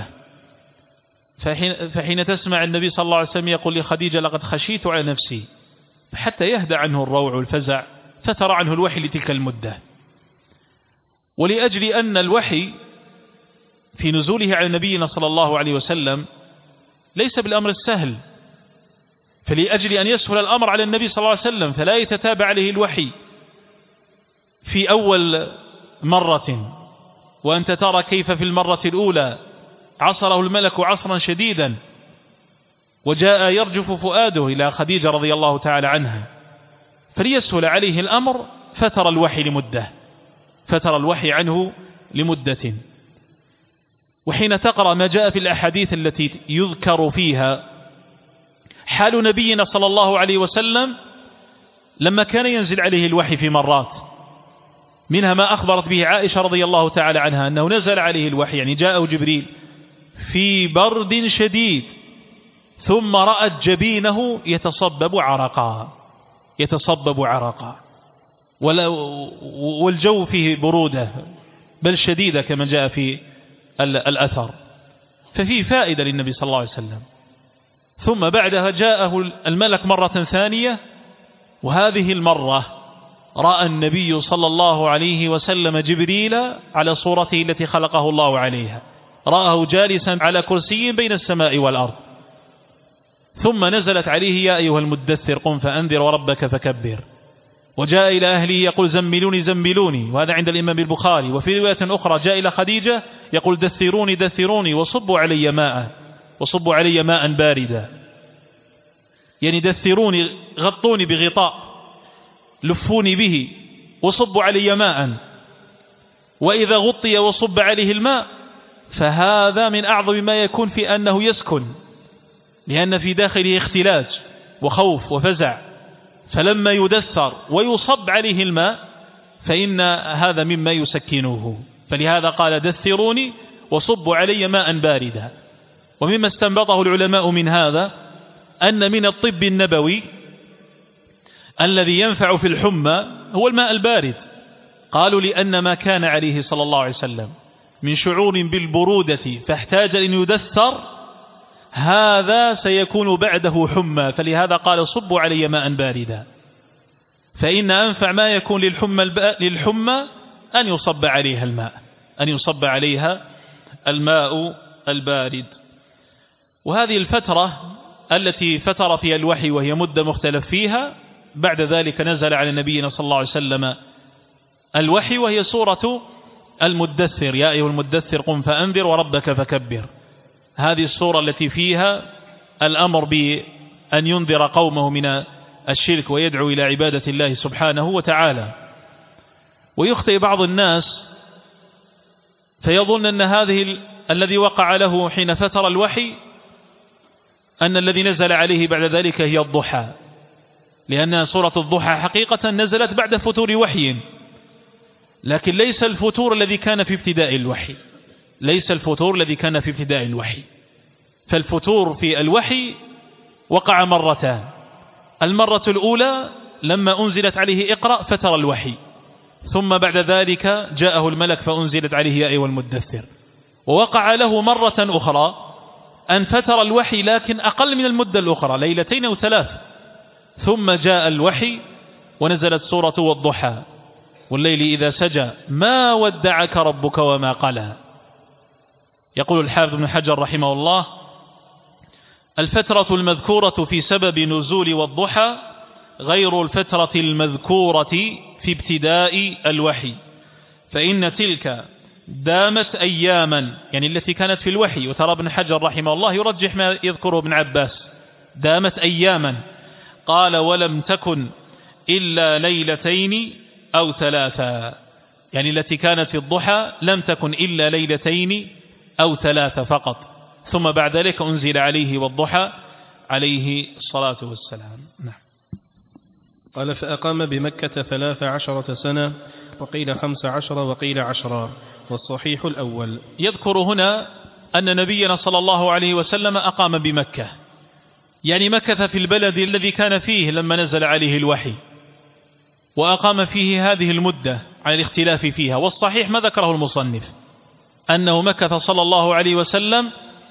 فحين تسمع النبي صلى الله عليه وسلم يقول لخديجة لقد خشيت على نفسي، حتى يهدى عنه الروع والفزع فترى عنه الوحي لتلك المدة. ولأجل أن الوحي في نزوله على نبينا صلى الله عليه وسلم ليس بالأمر السهل، فلأجل أن يسهل الأمر على النبي صلى الله عليه وسلم فلا يتتابع عليه الوحي في أول مرة، وأنت ترى كيف في المرة الأولى عصره الملك عصرا شديدا وجاء يرجف فؤاده إلى خديجة رضي الله تعالى عنها، فليسهل عليه الأمر فترى الوحي لمدة، فترى الوحي عنه لمدة. وحين تقرأ ما جاء في الأحاديث التي يذكر فيها حال نبينا صلى الله عليه وسلم لما كان ينزل عليه الوحي في مرات، منها ما أخبرت به عائشة رضي الله تعالى عنها أنه نزل عليه الوحي، يعني جاءه جبريل في برد شديد ثم رأت جبينه يتصبب عرقا والجو فيه برودة بل شديدة كما جاء في الأثر، ففيه فائدة للنبي صلى الله عليه وسلم. ثم بعدها جاءه الملك مرة ثانية، وهذه المرة رأى النبي صلى الله عليه وسلم جبريل على صورته التي خلقه الله عليها، رآه جالسا على كرسي بين السماء والأرض. ثم نزلت عليه يا أيها المدثر قم فأنذر وربك فكبر، وجاء إلى أهله يقول زملوني زملوني، وهذا عند الإمام البخاري. وفي رواية أخرى جاء إلى خديجة يقول دثروني دثروني وصبوا علي ماء باردا، يعني دثروني غطوني بغطاء لفوني به وصبوا علي ماء. وإذا غطي وصب عليه الماء فهذا من أعظم ما يكون في أنه يسكن، لأن في داخله اختلاج وخوف وفزع، فلما يدثر ويصب عليه الماء فإن هذا مما يسكنه، فلهذا قال دثروني وصبوا علي ماء باردا. ومما استنبطه العلماء من هذا أن من الطب النبوي الذي ينفع في الحمى هو الماء البارد، قالوا لأن ما كان عليه صلى الله عليه وسلم من شعور بالبرودة فاحتاج أن يدثر هذا سيكون بعده حمى، فلهذا قال صبوا علي ماء باردا، فإن أنفع ما يكون للحمى أن يصب عليها الماء البارد. وهذه الفترة التي فتر فيها الوحي وهي مدة مختلف فيها، بعد ذلك نزل على نبينا صلى الله عليه وسلم الوحي وهي سورة المدثر يا أيها المدثر قم فأنذر وربك فكبر. هذه السورة التي فيها الأمر بأن ينذر قومه من الشرك ويدعو إلى عبادة الله سبحانه وتعالى. ويخطئ بعض الناس فيظن أن هذه الذي وقع له حين فتر الوحي أن الذي نزل عليه بعد ذلك هي الضحى، لأن سورة الضحى حقيقة نزلت بعد فتور وحي، لكن ليس الفتور الذي كان في ابتداء الوحي، فالفتور في الوحي وقع مرتان. المرة الأولى لما أنزلت عليه اقرأ فتر الوحي، ثم بعد ذلك جاءه الملك فأنزلت عليه يا أيها المدثر. ووقع له مرة أخرى أن فتر الوحي لكن أقل من المدة الأخرى، 2 أو 3، ثم جاء الوحي ونزلت سورة والضحى والليل إذا سجى ما ودعك ربك وما قلى. يقول الحافظ ابن حجر رحمه الله الفترة المذكورة في سبب نزول والضحى غير الفترة المذكورة في ابتداء الوحي، فإن تلك دامت أياما، يعني التي كانت في الوحي. وترى ابن حجر رحمه الله يرجح ما يذكره ابن عباس، دامت أياما، قال ولم تكن إلا 2 أو 3، يعني التي كانت في الضحى لم تكن إلا 2 أو 3 فقط، ثم بعد ذلك أنزل عليه والضحى عليه الصلاة والسلام. نعم. قال فأقام بمكة 13 سنة، وقيل 15 وقيل 10، والصحيح الأول. يذكر هنا أن نبينا صلى الله عليه وسلم أقام بمكة، يعني مكث في البلد الذي كان فيه لما نزل عليه الوحي، وأقام فيه هذه المدة على الاختلاف فيها. والصحيح ما ذكره المصنف أنه مكث صلى الله عليه وسلم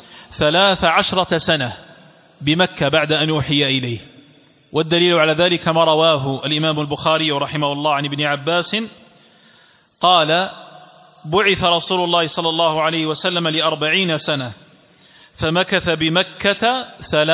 13 سنة بمكة بعد أن يوحي إليه. والدليل على ذلك ما رواه الإمام البخاري رحمه الله عن ابن عباس قال: بعث رسول الله صلى الله عليه وسلم ل40 سنة فمكث بمكة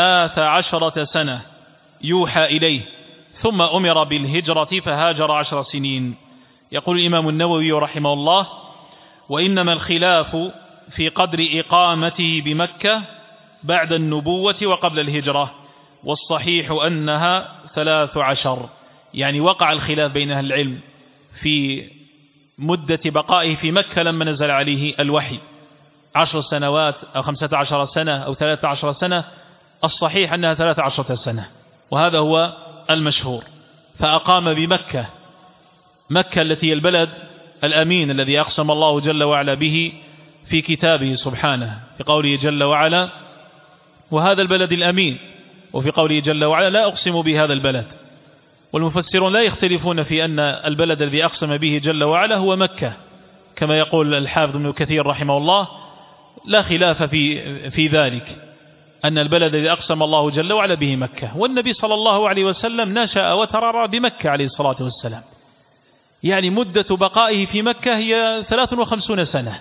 13 سنة يوحى إليه، ثم أمر بالهجرة فهاجر 10 سنين. يقول الإمام النووي رحمه الله: وإنما الخلاف في قدر إقامته بمكة بعد النبوة وقبل الهجرة، والصحيح أنها 13. يعني وقع الخلاف بين أهل العلم في مدة بقائه في مكة لما نزل عليه الوحي، 10 سنوات أو 15 سنة أو 13 سنة. الصحيح أنها 13 سنة، وهذا هو المشهور. فأقام بمكة، مكة التي هي البلد الأمين الذي أقسم الله جل وعلا به في كتابه سبحانه في قوله جل وعلا: وهذا البلد الأمين، وفي قوله جل وعلا: لا أقسم بهذا البلد. والمفسرون لا يختلفون في أن البلد الذي أقسم به جل وعلا هو مكة، كما يقول الحافظ ابن كثير رحمه الله: لا خلاف في ذلك، أن البلد الذي أقسم الله جل وعلا به مكة. والنبي صلى الله عليه وسلم نشأ وترعرع بمكة عليه الصلاة والسلام، يعني مدة بقائه في مكة هي 53 سنة،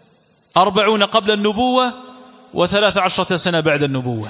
40 قبل النبوة و13 سنة بعد النبوة.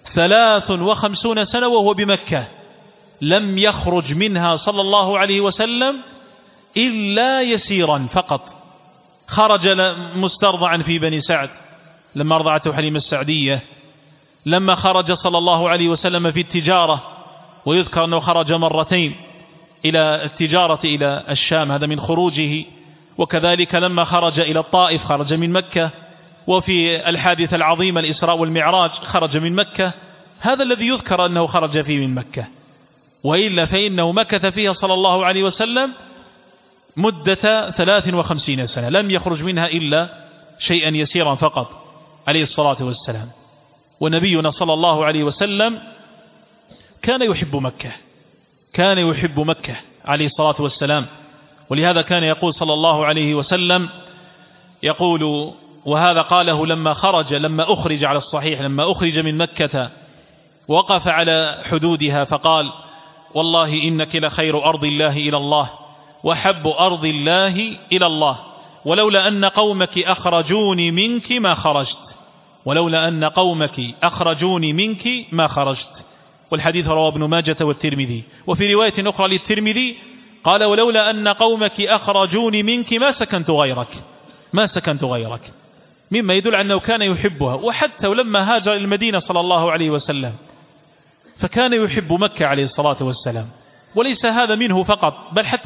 53 سنة وهو بمكة، لم يخرج منها صلى الله عليه وسلم إلا يسيرا فقط. خرج مسترضعا في بني سعد لما أرضعته حليمة السعدية، لما خرج صلى الله عليه وسلم في التجارة، ويذكر أنه خرج مرتين إلى التجارة إلى الشام، هذا من خروجه. وكذلك لما خرج إلى الطائف خرج من مكة، وفي الحادثة العظيمة الإسراء والمعراج خرج من مكة. هذا الذي يذكر أنه خرج فيه من مكة، وإلا فإنه مكث فيها صلى الله عليه وسلم مدة 53 سنة، لم يخرج منها إلا شيئا يسيرا فقط عليه الصلاة والسلام. ونبينا صلى الله عليه وسلم كان يحب مكة، كان يحب مكة عليه الصلاة والسلام. ولهذا كان يقول صلى الله عليه وسلم، يقول، وهذا قاله لما أخرج على الصحيح، لما أخرج من مكة وقف على حدودها فقال: والله إنك لخير أرض الله إلى الله، وحب أرض الله إلى الله، ولولا أن قومك أخرجوني منك ما خرجت، ولولا أن قومك أخرجوني منك ما خرجت. والحديث رواه ابن ماجة والترمذي. وفي رواية أخرى للترمذي قال: ولولا أن قومك أخرجوني منك ما سكنت غيرك، ما سكنت غيرك، مما يدل على أنه كان يحبها. وحتى لما هاجر المدينة صلى الله عليه وسلم فكان يحب مكة عليه الصلاة والسلام. وليس هذا منه فقط، بل حتى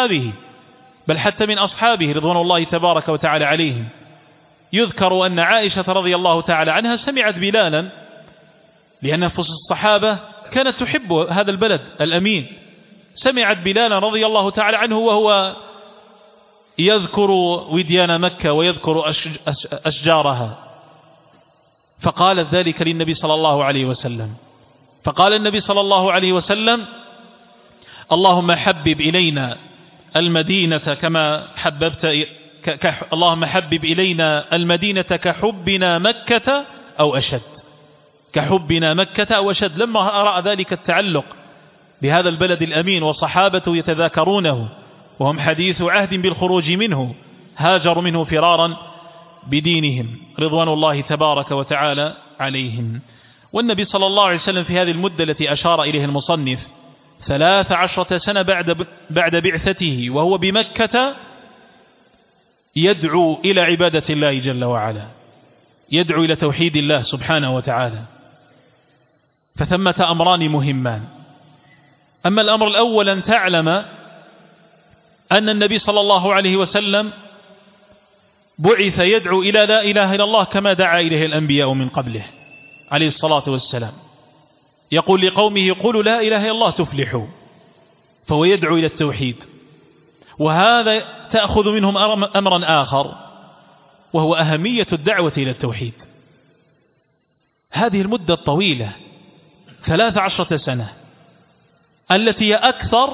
من أصحابه رضوان الله تبارك وتعالى عليهم. يذكر أن عائشة رضي الله تعالى عنها سمعت بلالا، لأن نفس الصحابة كانت تحب هذا البلد الأمين، سمعت بلالا رضي الله تعالى عنه وهو يذكر وديان مكة ويذكر أشجارها، فقالت ذلك للنبي صلى الله عليه وسلم. فقال النبي صلى الله عليه وسلم: اللهم حبب إلينا المدينة كما حببت اللهم حبب إلينا المدينة كحبنا مكة أو أشد، كحبنا مكة أو أشد. لما رأى ذلك التعلق بهذا البلد الأمين وصحابته يتذاكرونه وهم حديث عهد بالخروج منه، هاجروا منه فرارا بدينهم رضوان الله تبارك وتعالى عليهم. والنبي صلى الله عليه وسلم في هذه المدة التي أشار إليه المصنف 13 سنة بعد بعثته وهو بمكة يدعو إلى عبادة الله جل وعلا، يدعو إلى توحيد الله سبحانه وتعالى. فثمة أمران مهمان. أما الأمر الأول أن تعلم أن النبي صلى الله عليه وسلم بعث يدعو إلى لا إله إلا الله كما دعا إليه الأنبياء من قبله عليه الصلاة والسلام. يقول لقومه: قولوا لا إله إلا الله تفلحوا، فهو يدعو إلى التوحيد. وهذا تأخذ منهم أمرا آخر، وهو أهمية الدعوة إلى التوحيد. هذه المدة الطويلة 13 سنة التي هي أكثر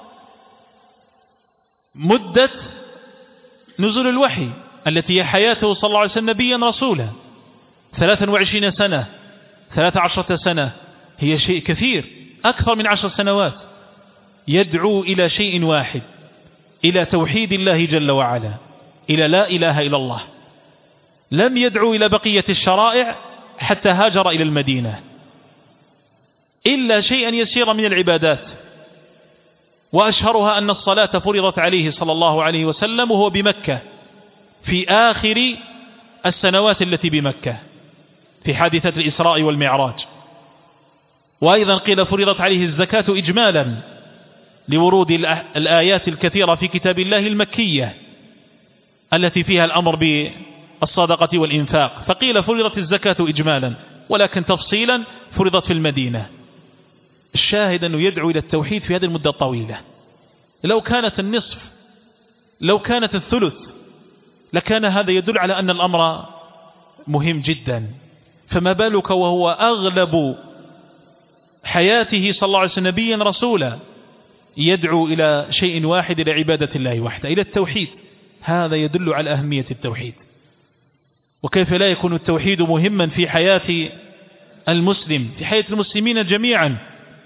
مدة نزول الوحي، التي هي حياته صلى الله عليه وسلم نبيا رسولا. 23 سنة 13 سنة هي شيء كثير، أكثر من 10 سنوات، يدعو إلى شيء واحد، إلى توحيد الله جل وعلا، إلى لا إله إلا الله. لم يدعو إلى بقية الشرائع حتى هاجر إلى المدينة إلا شيئا يسيرا من العبادات، وأشهرها أن الصلاة فرضت عليه صلى الله عليه وسلم وهو بمكة في آخر السنوات التي بمكة في حادثة الإسراء والمعراج. وأيضا قيل فرضت عليه الزكاة إجمالا لورود الآيات الكثيرة في كتاب الله المكية التي فيها الأمر بالصدقة والإنفاق، فقيل فرضت الزكاة إجمالا، ولكن تفصيلا فرضت في المدينة. الشاهد أنه يدعو إلى التوحيد في هذه المدة الطويلة. لو كانت النصف، لو كانت الثلث، لكان هذا يدل على أن الأمر مهم جدا، فما بالك وهو أغلب حياته صلى الله عليه وسلم نبيا رسولا يدعو إلى شيء واحد، إلى عبادة الله وحده، إلى التوحيد. هذا يدل على أهمية التوحيد، وكيف لا يكون التوحيد مهما في حياة المسلم، في حياة المسلمين جميعا،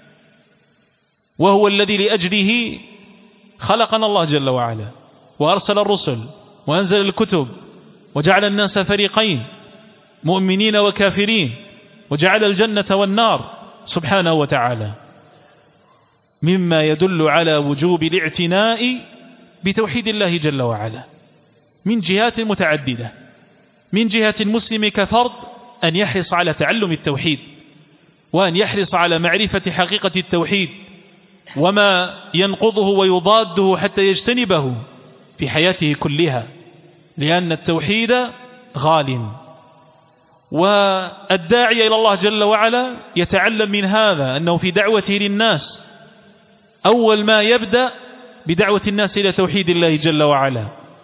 وهو الذي لأجله خلقنا الله جل وعلا، وأرسل الرسل، وأنزل الكتب، وجعل الناس فريقين مؤمنين وكافرين، وجعل الجنة والنار سبحانه وتعالى. مما يدل على وجوب الاعتناء بتوحيد الله جل وعلا من جهات متعددة. من جهة المسلم كفرد أن يحرص على تعلم التوحيد، وأن يحرص على معرفة حقيقة التوحيد وما ينقضه ويضاده حتى يجتنبه في حياته كلها، لأن التوحيد غال. والداعي إلى الله جل وعلا يتعلم من هذا أنه في دعوته للناس أول ما يبدأ بدعوة الناس إلى توحيد الله جل وعلا،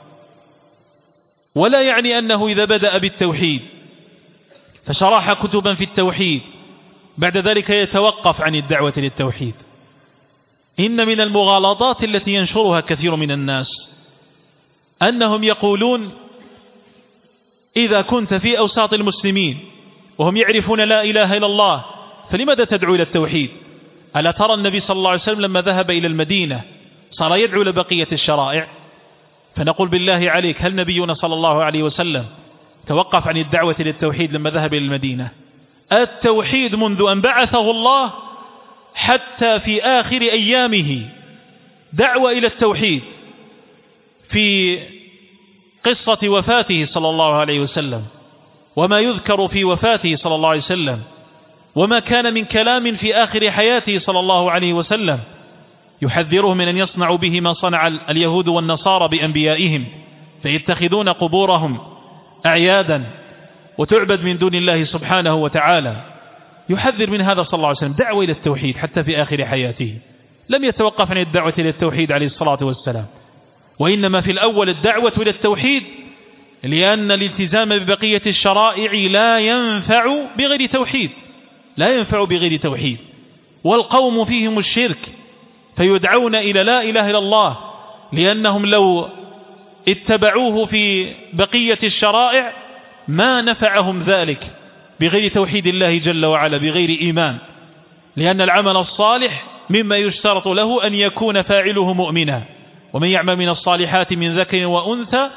ولا يعني أنه إذا بدأ بالتوحيد فشرح كتبا في التوحيد بعد ذلك يتوقف عن الدعوة للتوحيد. إن من المغالطات التي ينشرها كثير من الناس أنهم يقولون إذا كنت في أوساط المسلمين وهم يعرفون لا إله إلا الله فلماذا تدعو إلى التوحيد؟ ألا ترى النبي صلى الله عليه وسلم لما ذهب إلى المدينة صار يدعو لبقية الشرائع؟ فنقول بالله عليك، هل نبينا صلى الله عليه وسلم توقف عن الدعوة للتوحيد لما ذهب إلى المدينة؟ التوحيد منذ أن بعثه الله حتى في آخر أيامه دعوة إلى التوحيد. في قصة وفاته صلى الله عليه وسلم وما يذكر في وفاته صلى الله عليه وسلم وما كان من كلام في آخر حياته صلى الله عليه وسلم يحذره من أن يصنعوا به ما صنع اليهود والنصارى بأنبيائهم، فيتخذون قبورهم أعيادا وتعبد من دون الله سبحانه وتعالى. يحذر من هذا صلى الله عليه وسلم، دعوة إلى التوحيد حتى في آخر حياته لم يتوقف عن الدعوة إلى التوحيد عليه الصلاة والسلام، وإنما في الأول الدعوة إلى التوحيد، لأن الالتزام ببقية الشرائع لا ينفع بغير توحيد، لا ينفع بغير توحيد. والقوم فيهم الشرك فيدعون إلى لا إله إلا الله، لأنهم لو اتبعوه في بقية الشرائع ما نفعهم ذلك بغير توحيد الله جل وعلا، بغير إيمان، لأن العمل الصالح مما يشترط له أن يكون فاعله مؤمنا، ومن يعمل من الصالحات من ذكر وأنثى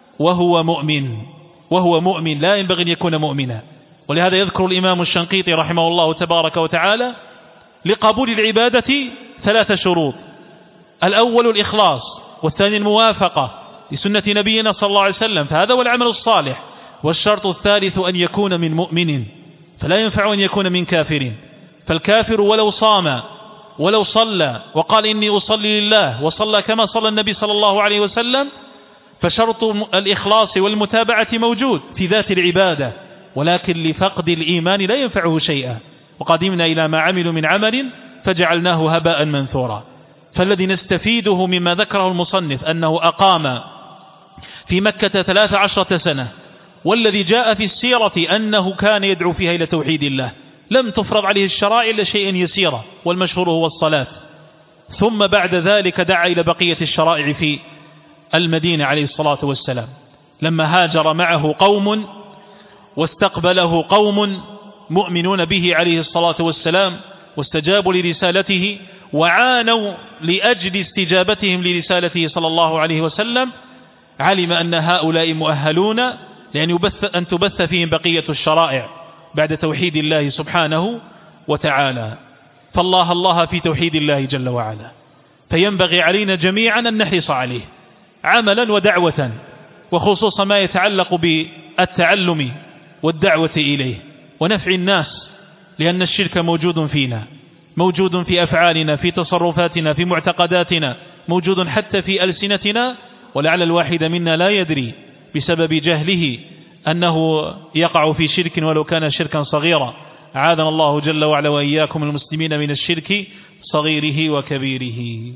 وهو مؤمن لا ينبغي أن يكون مؤمنا. ولهذا يذكر الإمام الشنقيطي رحمه الله تبارك وتعالى لقبول العبادة 3 شروط: الأول الإخلاص، والثاني الموافقة لسنة نبينا صلى الله عليه وسلم، فهذا هو العمل الصالح. والشرط الثالث أن يكون من مؤمن، فلا ينفع أن يكون من كافر. فالكافر ولو صام ولو صلى وقال إني أصلي لله وصلى كما صلى النبي صلى الله عليه وسلم، فشرط الإخلاص والمتابعة موجود في ذات العبادة، ولكن لفقد الإيمان لا ينفعه شيئا. وقدمنا إلى ما عملوا من عمل فجعلناه هباء منثورا. فالذي نستفيده مما ذكره المصنف أنه أقام في مكة 13 سنة، والذي جاء في السيرة أنه كان يدعو فيها إلى توحيد الله، لم تفرض عليه الشرائع إلا شيئا يسيرا، والمشهور هو الصلاة. ثم بعد ذلك دعا إلى بقية الشرائع في المدينة عليه الصلاة والسلام، لما هاجر معه قوم واستقبله قوم مؤمنون به عليه الصلاة والسلام، واستجابوا لرسالته وعانوا لأجل استجابتهم لرسالته صلى الله عليه وسلم، علم أن هؤلاء مؤهلون لأن تبث فيهم بقية الشرائع بعد توحيد الله سبحانه وتعالى. فالله الله في توحيد الله جل وعلا، فينبغي علينا جميعا أن نحرص عليه عملا ودعوة، وخصوصا ما يتعلق بالتعلم والدعوة إليه ونفع الناس، لأن الشرك موجود فينا، موجود في أفعالنا، في تصرفاتنا، في معتقداتنا، موجود حتى في ألسنتنا، ولعل الواحد منا لا يدري بسبب جهله أنه يقع في شرك ولو كان شركا صغيرا. أعاذنا الله جل وعلا وإياكم المسلمين من الشرك صغيره وكبيره.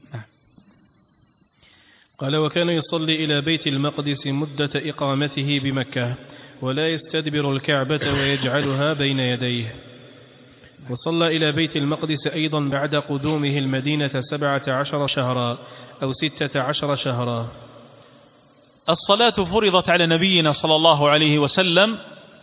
قال: وكان يصلي إلى بيت المقدس مدة إقامته بمكة، ولا يستدبر الكعبة ويجعلها بين يديه. وصلى إلى بيت المقدس أيضا بعد قدومه المدينة 17 شهرا أو 16 شهرا. الصلاة فرضت على نبينا صلى الله عليه وسلم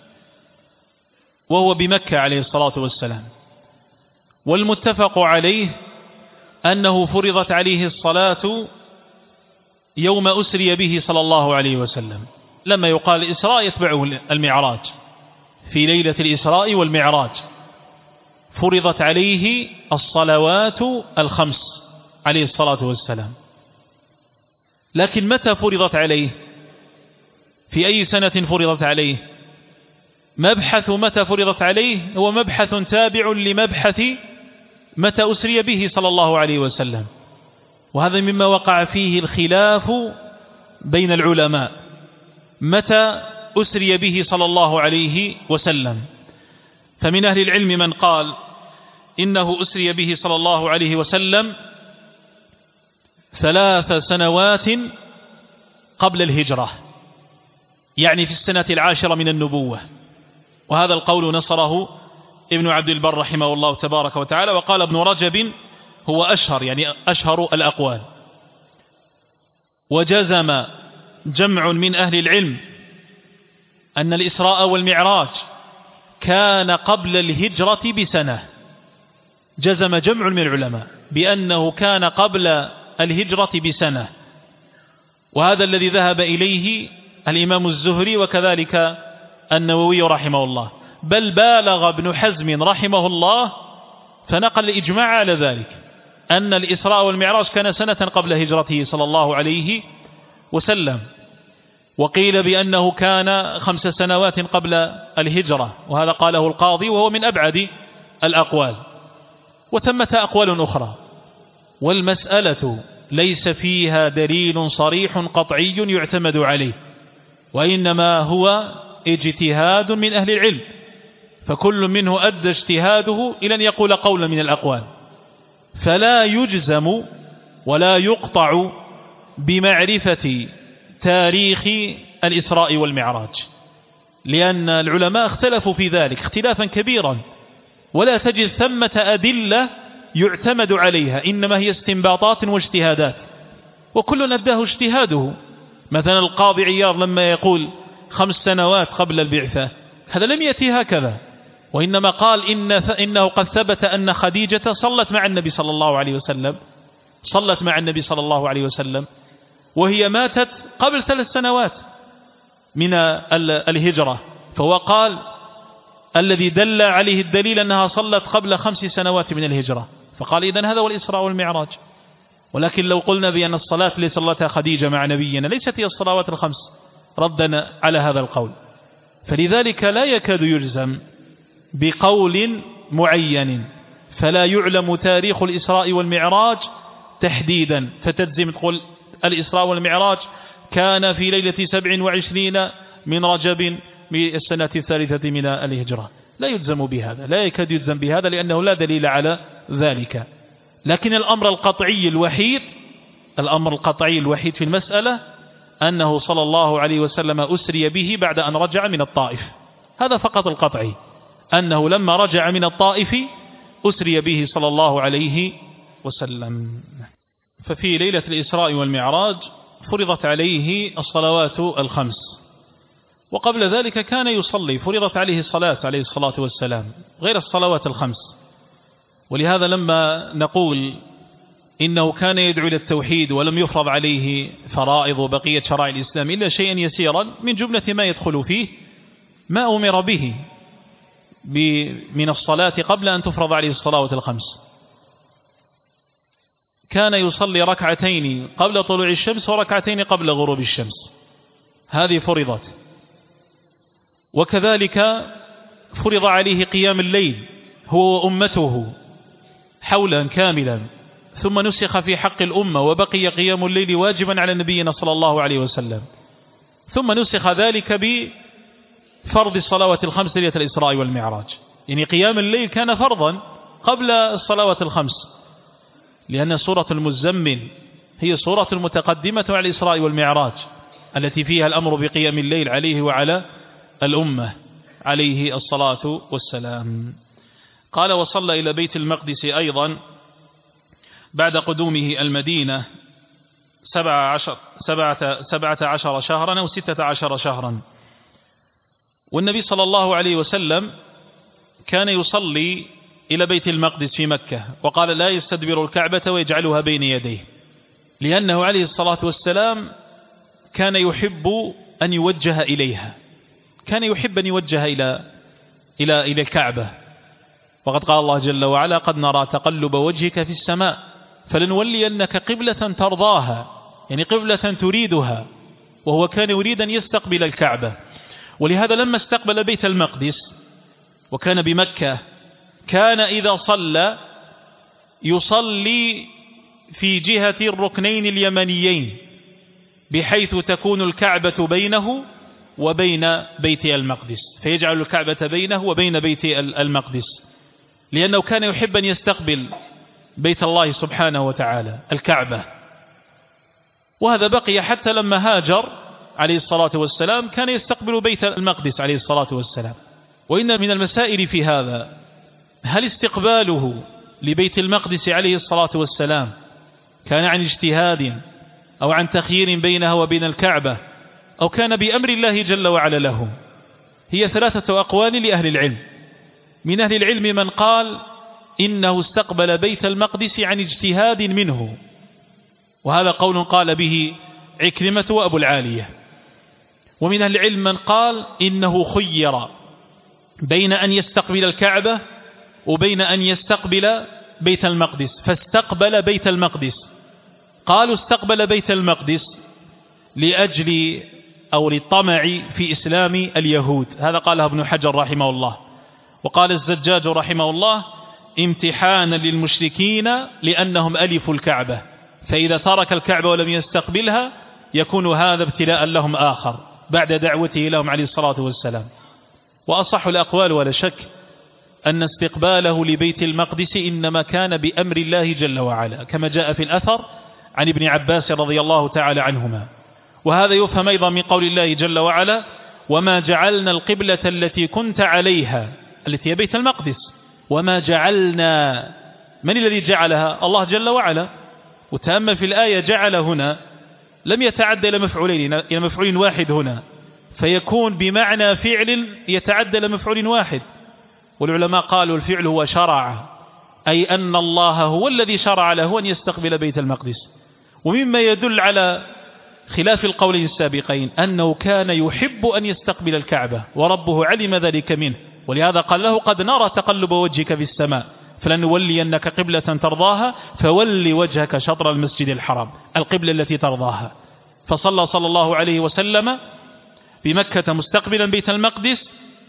وهو بمكة عليه الصلاة والسلام، والمتفق عليه أنه فرضت عليه الصلاة يوم أسري به صلى الله عليه وسلم. لما يقال الإسراء يتبعه المعراج، في ليلة الإسراء والمعراج فرضت عليه الصلوات الخمس عليه الصلاة والسلام. لكن متى فرضت عليه؟ في أي سنة فرضت عليه؟ مبحث متى فرضت عليه هو مبحث تابع لمبحث متى أسري به صلى الله عليه وسلم، وهذا مما وقع فيه الخلاف بين العلماء، متى أسري به صلى الله عليه وسلم. فمن أهل العلم من قال إنه أسري به صلى الله عليه وسلم 3 سنوات قبل الهجرة، يعني في السنة 10 من النبوة، وهذا القول نصره ابن عبد البر رحمه الله تبارك وتعالى. وقال ابن رجب هو أشهر الأقوال. وجزم جمع من أهل العلم أن الإسراء والمعراج كان قبل الهجرة بسنة، جزم جمع من العلماء بأنه كان قبل الهجرة بسنة، وهذا الذي ذهب إليه الإمام الزهري وكذلك النووي رحمه الله، بل بالغ ابن حزم رحمه الله فنقل الإجماع على ذلك، أن الإسراء والمعراج كان سنة قبل هجرته صلى الله عليه وسلم. وقيل بأنه كان 5 سنوات قبل الهجرة، وهذا قاله القاضي وهو من أبعد الأقوال. وثمة أقوال أخرى، والمسألة ليس فيها دليل صريح قطعي يعتمد عليه، وإنما هو اجتهاد من أهل العلم، فكل منه أدى اجتهاده إلى أن يقول قولا من الأقوال، فلا يجزم ولا يقطع بمعرفة تاريخ الإسراء والمعراج، لأن العلماء اختلفوا في ذلك اختلافا كبيرا، ولا تجد ثمة أدلة يعتمد عليها، إنما هي استنباطات واجتهادات، وكل أداه اجتهاده. مثلا القاضي عياض لما يقول 5 سنوات قبل البعثة، هذا لم يأتي هكذا، وإنما قال إنه قد ثبت أن خديجة صلت مع النبي صلى الله عليه وسلم، صلت مع النبي صلى الله عليه وسلم، وهي ماتت قبل 3 سنوات من الهجرة، فهو قال الذي دل عليه الدليل أنها صلت قبل 5 سنوات من الهجرة، فقال إذن هذا هو الإسراء والمعراج. ولكن لو قلنا بأن الصلاة التي صلتها خديجة مع نبينا ليست هي الصلوات ال5 ردنا على هذا القول، فلذلك لا يكاد يجزم بقول معين، فلا يعلم تاريخ الإسراء والمعراج تحديدا فتجزم تقول الإسراء والمعراج كان في ليلة 27 من رجب من السنة 3 من الهجرة، لا يجزم بهذا، لا يكاد يجزم بهذا، لأنه لا دليل على ذلك. لكن الأمر القطعي الوحيد في المسألة أنه صلى الله عليه وسلم أسري به بعد أن رجع من الطائف، هذا فقط القطعي. أنه لما رجع من الطائف أسري به صلى الله عليه وسلم. ففي ليلة الإسراء والمعراج فرضت عليه الصلوات الخمس، وقبل ذلك كان يصلي، فرضت عليه الصلاة عليه الصلاة والسلام غير الصلوات الخمس. ولهذا لما نقول إنه كان يدعو إلى التوحيد ولم يفرض عليه فرائض وبقية شرائع الإسلام إلا شيئا يسيرا، من جملة ما يدخل فيه ما أمر به من الصلاة قبل أن تفرض عليه الصلوات الخمس. كان يصلي ركعتين قبل طلوع الشمس وركعتين قبل غروب الشمس، هذه فرضت. وكذلك فرض عليه قيام الليل هو وأمته حولا كاملا، ثم نسخ في حق الأمة وبقي قيام الليل واجبا على نبينا صلى الله عليه وسلم، ثم نسخ ذلك بفرض الصلوات الخمس ليلة الإسراء والمعراج. يعني قيام الليل كان فرضا قبل الصلوات الخمس، لأن سورة المزمل هي سورة المتقدمة على الإسراء والمعراج التي فيها الأمر بقيام الليل عليه وعلى الأمة عليه الصلاة والسلام. قال: وصلى إلى بيت المقدس أيضا بعد قدومه المدينة 17 شهرا أو 16 شهرا. والنبي صلى الله عليه وسلم كان يصلي إلى بيت المقدس في مكة، وقال: لا يستدبر الكعبة ويجعلها بين يديه، لأنه عليه الصلاة والسلام كان يحب أن يوجه إليها، كان يحب أن يوجه إلى الكعبة. وقد قال الله جل وعلا: قد نرى تقلب وجهك في السماء فلنولينك قبلة ترضاها، يعني قبلة تريدها، وهو كان يريد أن يستقبل الكعبة. ولهذا لما استقبل بيت المقدس وكان بمكة، كان إذا صلى يصلي في جهة الركنين اليمنيين، بحيث تكون الكعبة بينه وبين بيت المقدس، فيجعل الكعبة بينه وبين بيت المقدس، لأنه كان يحب أن يستقبل بيت الله سبحانه وتعالى الكعبة. وهذا بقي حتى لما هاجر عليه الصلاة والسلام كان يستقبل بيت المقدس عليه الصلاة والسلام. وإن من المسائل في هذا: هل استقباله لبيت المقدس عليه الصلاة والسلام كان عن اجتهاد أو عن تخيير بينها وبين الكعبة، أو كان بأمر الله جل وعلا له؟ هي 3 أقوال لأهل العلم. من أهل العلم من قال إنه استقبل بيت المقدس عن اجتهاد منه، وهذا قول قال به عكرمة وأبو العالية. ومن أهل العلم من قال إنه خير بين أن يستقبل الكعبة وبين أن يستقبل بيت المقدس، فاستقبل بيت المقدس. قالوا استقبل بيت المقدس لأجل أو للطمع في إسلام اليهود، هذا قالها ابن حجر رحمه الله. وقال الزجاج رحمه الله: امتحانا للمشركين لأنهم ألفوا الكعبة، فإذا ترك الكعبة ولم يستقبلها يكون هذا ابتلاء لهم آخر بعد دعوته لهم عليه الصلاة والسلام. وأصح الأقوال ولا شك أن استقباله لبيت المقدس إنما كان بأمر الله جل وعلا، كما جاء في الأثر عن ابن عباس رضي الله تعالى عنهما. وهذا يفهم أيضا من قول الله جل وعلا: وما جعلنا القبلة التي كنت عليها، التي هي بيت المقدس. وما جعلنا، من الذي جعلها؟ الله جل وعلا. وتأمل في الآية: جعل هنا لم يتعدى إلى مفعولين، إلى مفعول واحد هنا، فيكون بمعنى فعل يتعدى إلى مفعول واحد. والعلماء قالوا الفعل هو شرع، أي أن الله هو الذي شرع له أن يستقبل بيت المقدس. ومما يدل على خلاف القولين السابقين أنه كان يحب أن يستقبل الكعبة، وربه علم ذلك منه، ولهذا قال له: قد نرى تقلب وجهك في السماء فلنولينك قبلة ترضاها فول وجهك شطر المسجد الحرام، القبلة التي ترضاها. فصلى صلى الله عليه وسلم بمكة مستقبلا بيت المقدس،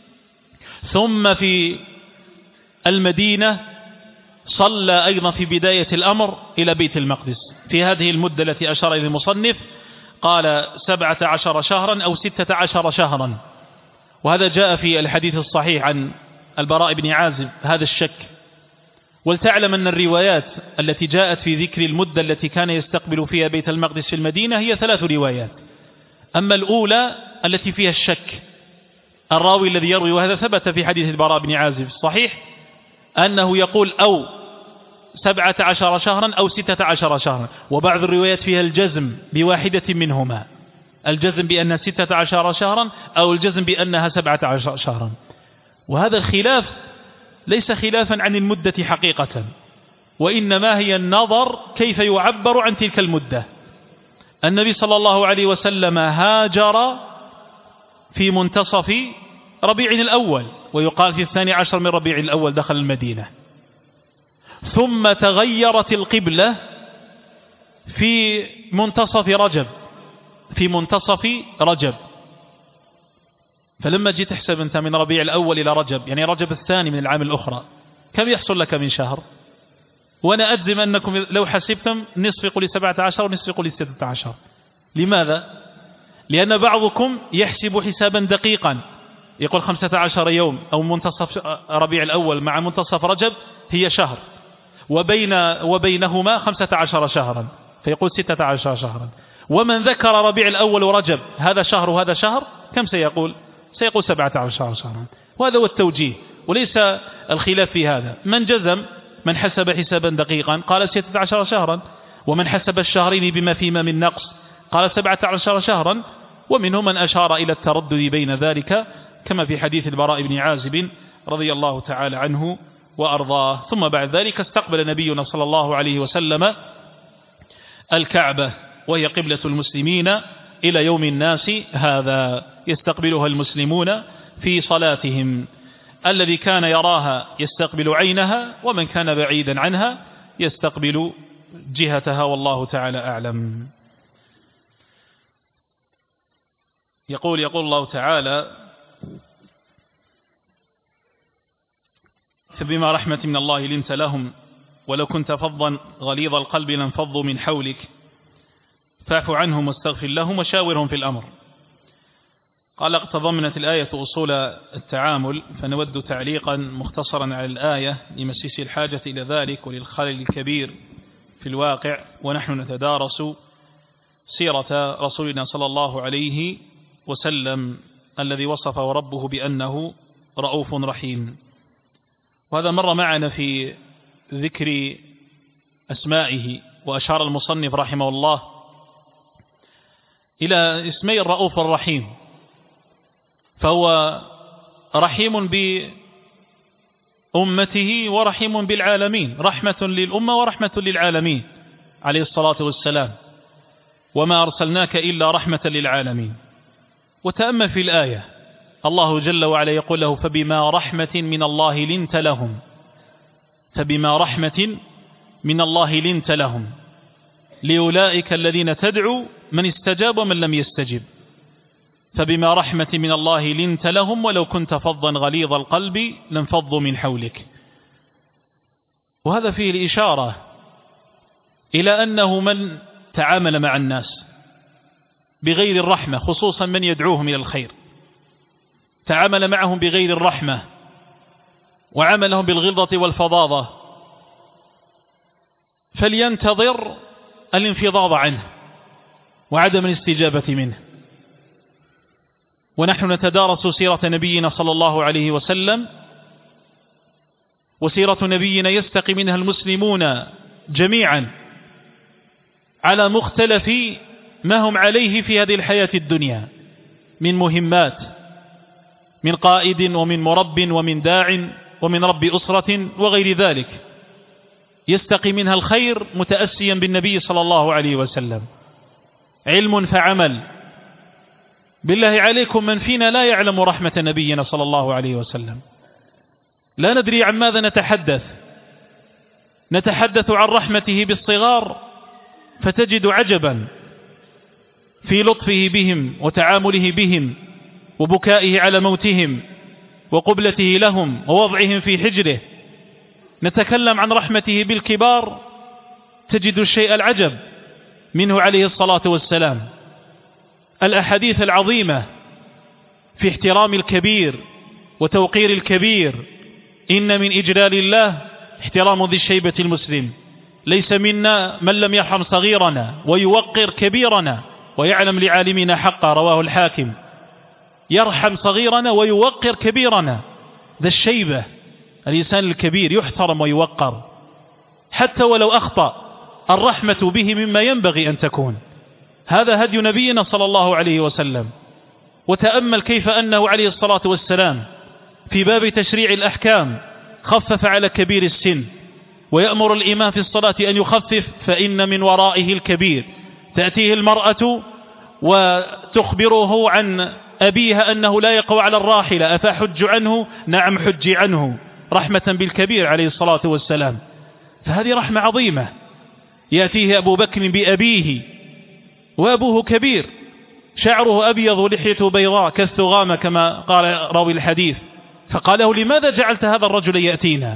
ثم في المدينة صلى أيضا في بداية الأمر إلى بيت المقدس في هذه المدة التي أشار إلى المصنف، قال 17 شهرا أو 16 شهرا. وهذا جاء في الحديث الصحيح عن البراء بن عازب هذا الشك. ولتعلم أن الروايات التي جاءت في ذكر المدة التي كان يستقبل فيها بيت المقدس في المدينة هي 3 روايات. أما الأولى التي فيها الشك الراوي الذي يروي، وهذا ثبت في حديث البراء بن عازب الصحيح أنه يقول أو 17 شهرا أو 16 شهرا، وبعض الروايات فيها الجزم بواحدة منهما، الجزم بأنها 16 شهرا أو الجزم بأنها 17 شهرا. وهذا الخلاف ليس خلافا عن المدة حقيقة، وإنما هي النظر كيف يعبر عن تلك المدة. النبي صلى الله عليه وسلم هاجر في منتصف ربيع الأول، ويقال في 12 من ربيع الأول دخل المدينة، ثم تغيرت القبلة في منتصف رجب. فلما جيت تحسب أنت من ربيع الأول إلى رجب، يعني رجب الثاني من العام الأخرى، كم يحصل لك من شهر؟ وأنا أجزم أنكم لو حسبتم نصف يقول 17 ونصف يقول 16. لماذا؟ لأن بعضكم يحسب حسابا دقيقا، يقول 15 يوم أو منتصف ربيع الأول مع منتصف رجب هي شهر، وبينهما 15 شهرا، فيقول 16 شهرا. ومن ذكر ربيع الأول ورجب هذا شهر وهذا شهر، كم سيقول 17 شهرا. وهذا هو التوجيه، وليس الخلاف في هذا. من جزم، من حسب حسابا دقيقا قال 16 شهرا، ومن حسب الشهرين بما فيما من نقص قال 17 شهرا، ومنهم من أشار إلى التردد بين ذلك كما في حديث البراء بن عازب رضي الله تعالى عنه وأرضاه. ثم بعد ذلك استقبل نبينا صلى الله عليه وسلم الكعبة، وهي قبلة المسلمين إلى يوم الناس هذا، يستقبلها المسلمون في صلاتهم، الذي كان يراها يستقبل عينها، ومن كان بعيدا عنها يستقبل جهتها، والله تعالى أعلم. يقول الله تعالى: فبما رحمة من الله لنت لهم ولو كنت فظا غليظ القلب لانفضوا من حولك فاعف عنهم واستغفر لهم وشاورهم في الأمر. قال: تضمنت الآية أصول التعامل، فنود تعليقا مختصرا على الآية لمسيس الحاجة إلى ذلك وللخلل الكبير في الواقع، ونحن نتدارس سيرة رسولنا صلى الله عليه وسلم الذي وصفه ربه بأنه رؤوف رحيم. وهذا مر معنا في ذكر أسمائه، وأشار المصنف رحمه الله إلى اسمي الرؤوف الرحيم، فهو رحيم بأمته ورحيم بالعالمين، رحمة للأمة ورحمة للعالمين عليه الصلاة والسلام، وما أرسلناك إلا رحمة للعالمين. وتأمل في الآية، الله جل وعلا يقول له: فبما رحمة من الله لنت لهم، فبما رحمة من الله لنت لهم، لأولئك الذين تدعو من استجاب ومن لم يستجب، فبما رحمة من الله لنت لهم ولو كنت فظا غليظ القلب لانفضوا من حولك. وهذا فيه الإشارة إلى أنه من تعامل مع الناس بغير الرحمة، خصوصا من يدعوهم إلى الخير، تعامل معهم بغير الرحمة وعملهم بالغلظة والفظاظة، فلينتظر الانفضاض عنه وعدم الاستجابة منه. ونحن نتدارس سيرة نبينا صلى الله عليه وسلم، وسيرة نبينا يستقي منها المسلمون جميعا على مختلف ما هم عليه في هذه الحياة الدنيا من مهمات، من قائد ومن مرب ومن داع ومن رب أسرة وغير ذلك، يستقي منها الخير متأسيا بالنبي صلى الله عليه وسلم. علم فعمل. بالله عليكم، من فينا لا يعلم رحمة نبينا صلى الله عليه وسلم؟ لا ندري عن ماذا نتحدث عن رحمته بالصغار، فتجد عجبا في لطفه بهم وتعامله بهم وبكائه على موتهم وقبلته لهم ووضعهم في حجره. نتكلم عن رحمته بالكبار، تجد الشيء العجب منه عليه الصلاة والسلام. الأحاديث العظيمة في احترام الكبير وتوقير الكبير. إن من إجلال الله احترام ذي الشيبة المسلم، ليس منا من لم يرحم صغيرنا ويوقر كبيرنا ويعلم لعالمنا حقا، رواه الحاكم. يرحم صغيرنا ويوقر كبيرنا. ذا الشيبة الإنسان الكبير يحترم ويوقر حتى ولو أخطأ، الرحمة به مما ينبغي أن تكون. هذا هدي نبينا صلى الله عليه وسلم. وتأمل كيف أنه عليه الصلاة والسلام في باب تشريع الأحكام خفف على كبير السن، ويأمر الإمام في الصلاة أن يخفف فإن من ورائه الكبير. تأتيه المرأة وتخبره عن أبيها أنه لا يقوى على الراحلة، أفحج عنه؟ نعم حجي عنه، رحمة بالكبير عليه الصلاة والسلام. فهذه رحمة عظيمة. يأتيه أبو بكر بأبيه وأبوه كبير، شعره أبيض ولحيته بيضاء كالثغامة كما قال راوي الحديث، فقال له لماذا جعلت هذا الرجل يأتينا؟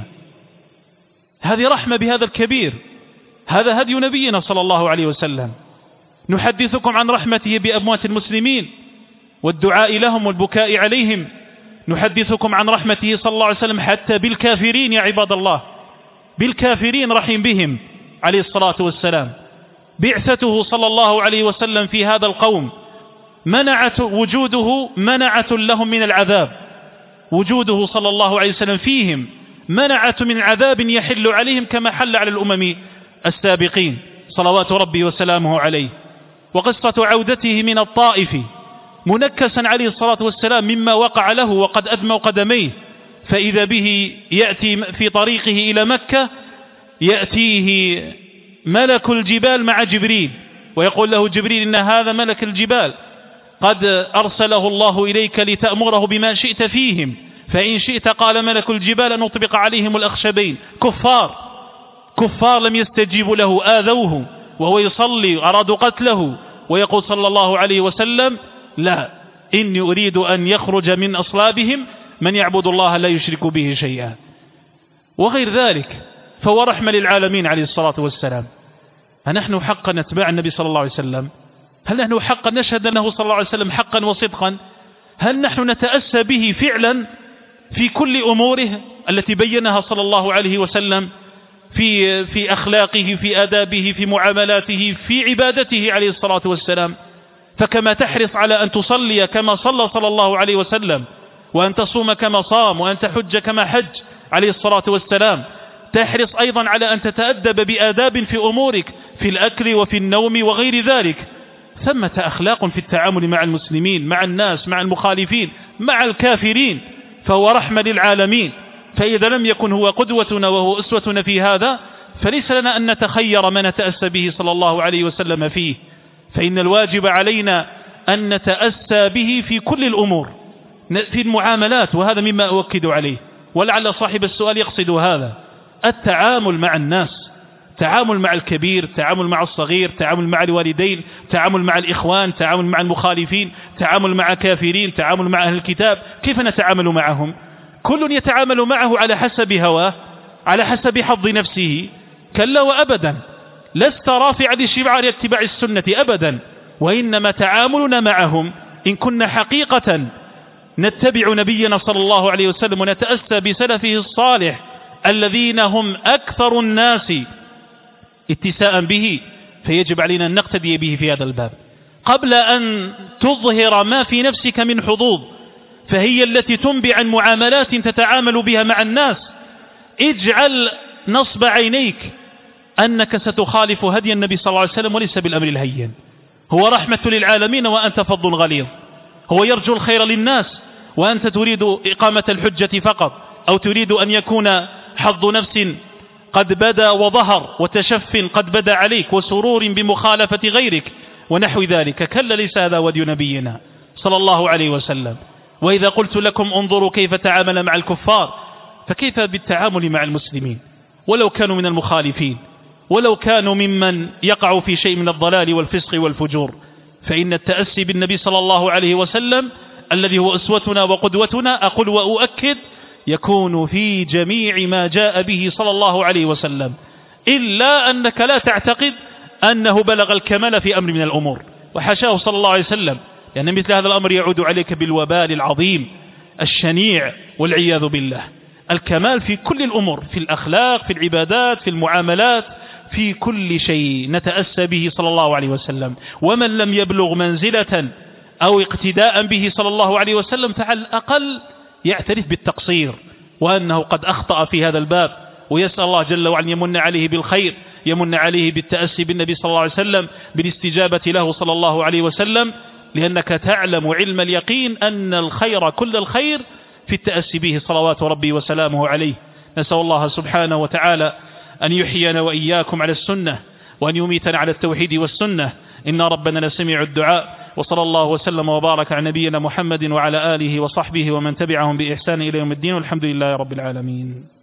هذه رحمة بهذا الكبير. هذا هدي نبينا صلى الله عليه وسلم. نحدثكم عن رحمته بأموات المسلمين والدعاء لهم والبكاء عليهم. نحدثكم عن رحمته صلى الله عليه وسلم حتى بالكافرين يا عباد الله، بالكافرين رحم بهم عليه الصلاة والسلام. بعثته صلى الله عليه وسلم في هذا القوم وجوده منعة لهم من العذاب. وجوده صلى الله عليه وسلم فيهم منعة من عذاب يحل عليهم كما حل على الأمم السابقين صلوات ربي وسلامه عليه. وقصة عودته من الطائف منكسا عليه الصلاة والسلام مما وقع له وقد أدموا قدميه، فإذا به يأتي في طريقه إلى مكة يأتيه ملك الجبال مع جبريل، ويقول له جبريل إن هذا ملك الجبال قد أرسله الله إليك لتأمره بما شئت فيهم، فإن شئت قال ملك الجبال أن نطبق عليهم الأخشبين. كفار لم يستجيبوا له، آذوه وهو يصلي أرادوا قتله، ويقول صلى الله عليه وسلم لا، إني أريد أن يخرج من أصلابهم من يعبد الله لا يشرك به شيئا، وغير ذلك. فهو رحمة للعالمين عليه الصلاة والسلام. فنحن حقا نتبع النبي صلى الله عليه وسلم؟ هل نحن حقا نشهد أنه صلى الله عليه وسلم حقا وصدقا؟ هل نحن نتأسى به فعلا في كل أموره التي بينها صلى الله عليه وسلم في أخلاقه، في آدابه، في معاملاته، في عبادته عليه الصلاة والسلام؟ فكما تحرص على أن تصلي كما صلى الله عليه وسلم، وأن تصوم كما صام، وأن تحج كما حج عليه الصلاة والسلام، تحرص أيضا على أن تتأدب بآداب في أمورك، في الأكل وفي النوم وغير ذلك. ثمة أخلاق في التعامل مع المسلمين، مع الناس، مع المخالفين، مع الكافرين. فهو رحمة للعالمين. فإذا لم يكن هو قدوتنا وهو أسوتنا في هذا، فليس لنا أن نتخير ما نتأسى به صلى الله عليه وسلم فيه. فإن الواجب علينا أن نتأسى به في كل الأمور، في المعاملات. وهذا مما أؤكد عليه، ولعل صاحب السؤال يقصد هذا: التعامل مع الناس، تعامل مع الكبير، تعامل مع الصغير، تعامل مع الوالدين، تعامل مع الإخوان، تعامل مع المخالفين، تعامل مع كافرين، تعامل مع أهل الكتاب. كيف نتعامل معهم؟ كل يتعامل معه على حسب هواه، على حسب حظ نفسه؟ كلا وأبدا. لست رافعا لشعار اتباع السنة أبدا، وإنما تعاملنا معهم إن كنا حقيقة نتبع نبينا صلى الله عليه وسلم ونتأسى بسلفه الصالح الذين هم أكثر الناس اتساء به، فيجب علينا أن نقتدي به في هذا الباب قبل أن تظهر ما في نفسك من حظوظ، فهي التي تنبي عن معاملات تتعامل بها مع الناس. اجعل نصب عينيك أنك ستخالف هدي النبي صلى الله عليه وسلم، وليس بالأمر الهين. هو رحمة للعالمين وأنت فض غليظ. هو يرجو الخير للناس وأنت تريد إقامة الحجة فقط، أو تريد أن يكون حظ نفس قد بدا وظهر، وتشف قد بدا عليك، وسرور بمخالفة غيرك ونحو ذلك. كلا، ليس هذا ودي نبينا صلى الله عليه وسلم. وإذا قلت لكم انظروا كيف تعامل مع الكفار، فكيف بالتعامل مع المسلمين ولو كانوا من المخالفين، ولو كانوا ممن يقع في شيء من الضلال والفسق والفجور؟ فإن التأسي بالنبي صلى الله عليه وسلم الذي هو أسوتنا وقدوتنا، أقول وأؤكد، يكون في جميع ما جاء به صلى الله عليه وسلم، إلا أنك لا تعتقد أنه بلغ الكمال في أمر من الأمور، وحاشاه صلى الله عليه وسلم، لأن مثل هذا الأمر يعود عليك بالوبال العظيم الشنيع والعياذ بالله. الكمال في كل الأمور، في الأخلاق، في العبادات، في المعاملات، في كل شيء نتأسى به صلى الله عليه وسلم. ومن لم يبلغ منزلة أو اقتداء به صلى الله عليه وسلم، فعلى الأقل يعترف بالتقصير وأنه قد أخطأ في هذا الباب، ويسأل الله جل وعلا يمن عليه بالخير، يمن عليه بالتأسي بالنبي صلى الله عليه وسلم، بالاستجابة له صلى الله عليه وسلم، لأنك تعلم علم اليقين أن الخير كل الخير في التأسي به صلوات ربي وسلامه عليه. نسأل الله سبحانه وتعالى أن يحيينا وإياكم على السنة، وأن يميتنا على التوحيد والسنة، إن ربنا لسميع الدعاء. وصلى الله وسلم وبارك على نبينا محمد وعلى آله وصحبه ومن تبعهم بإحسان إلى يوم الدين، والحمد لله رب العالمين.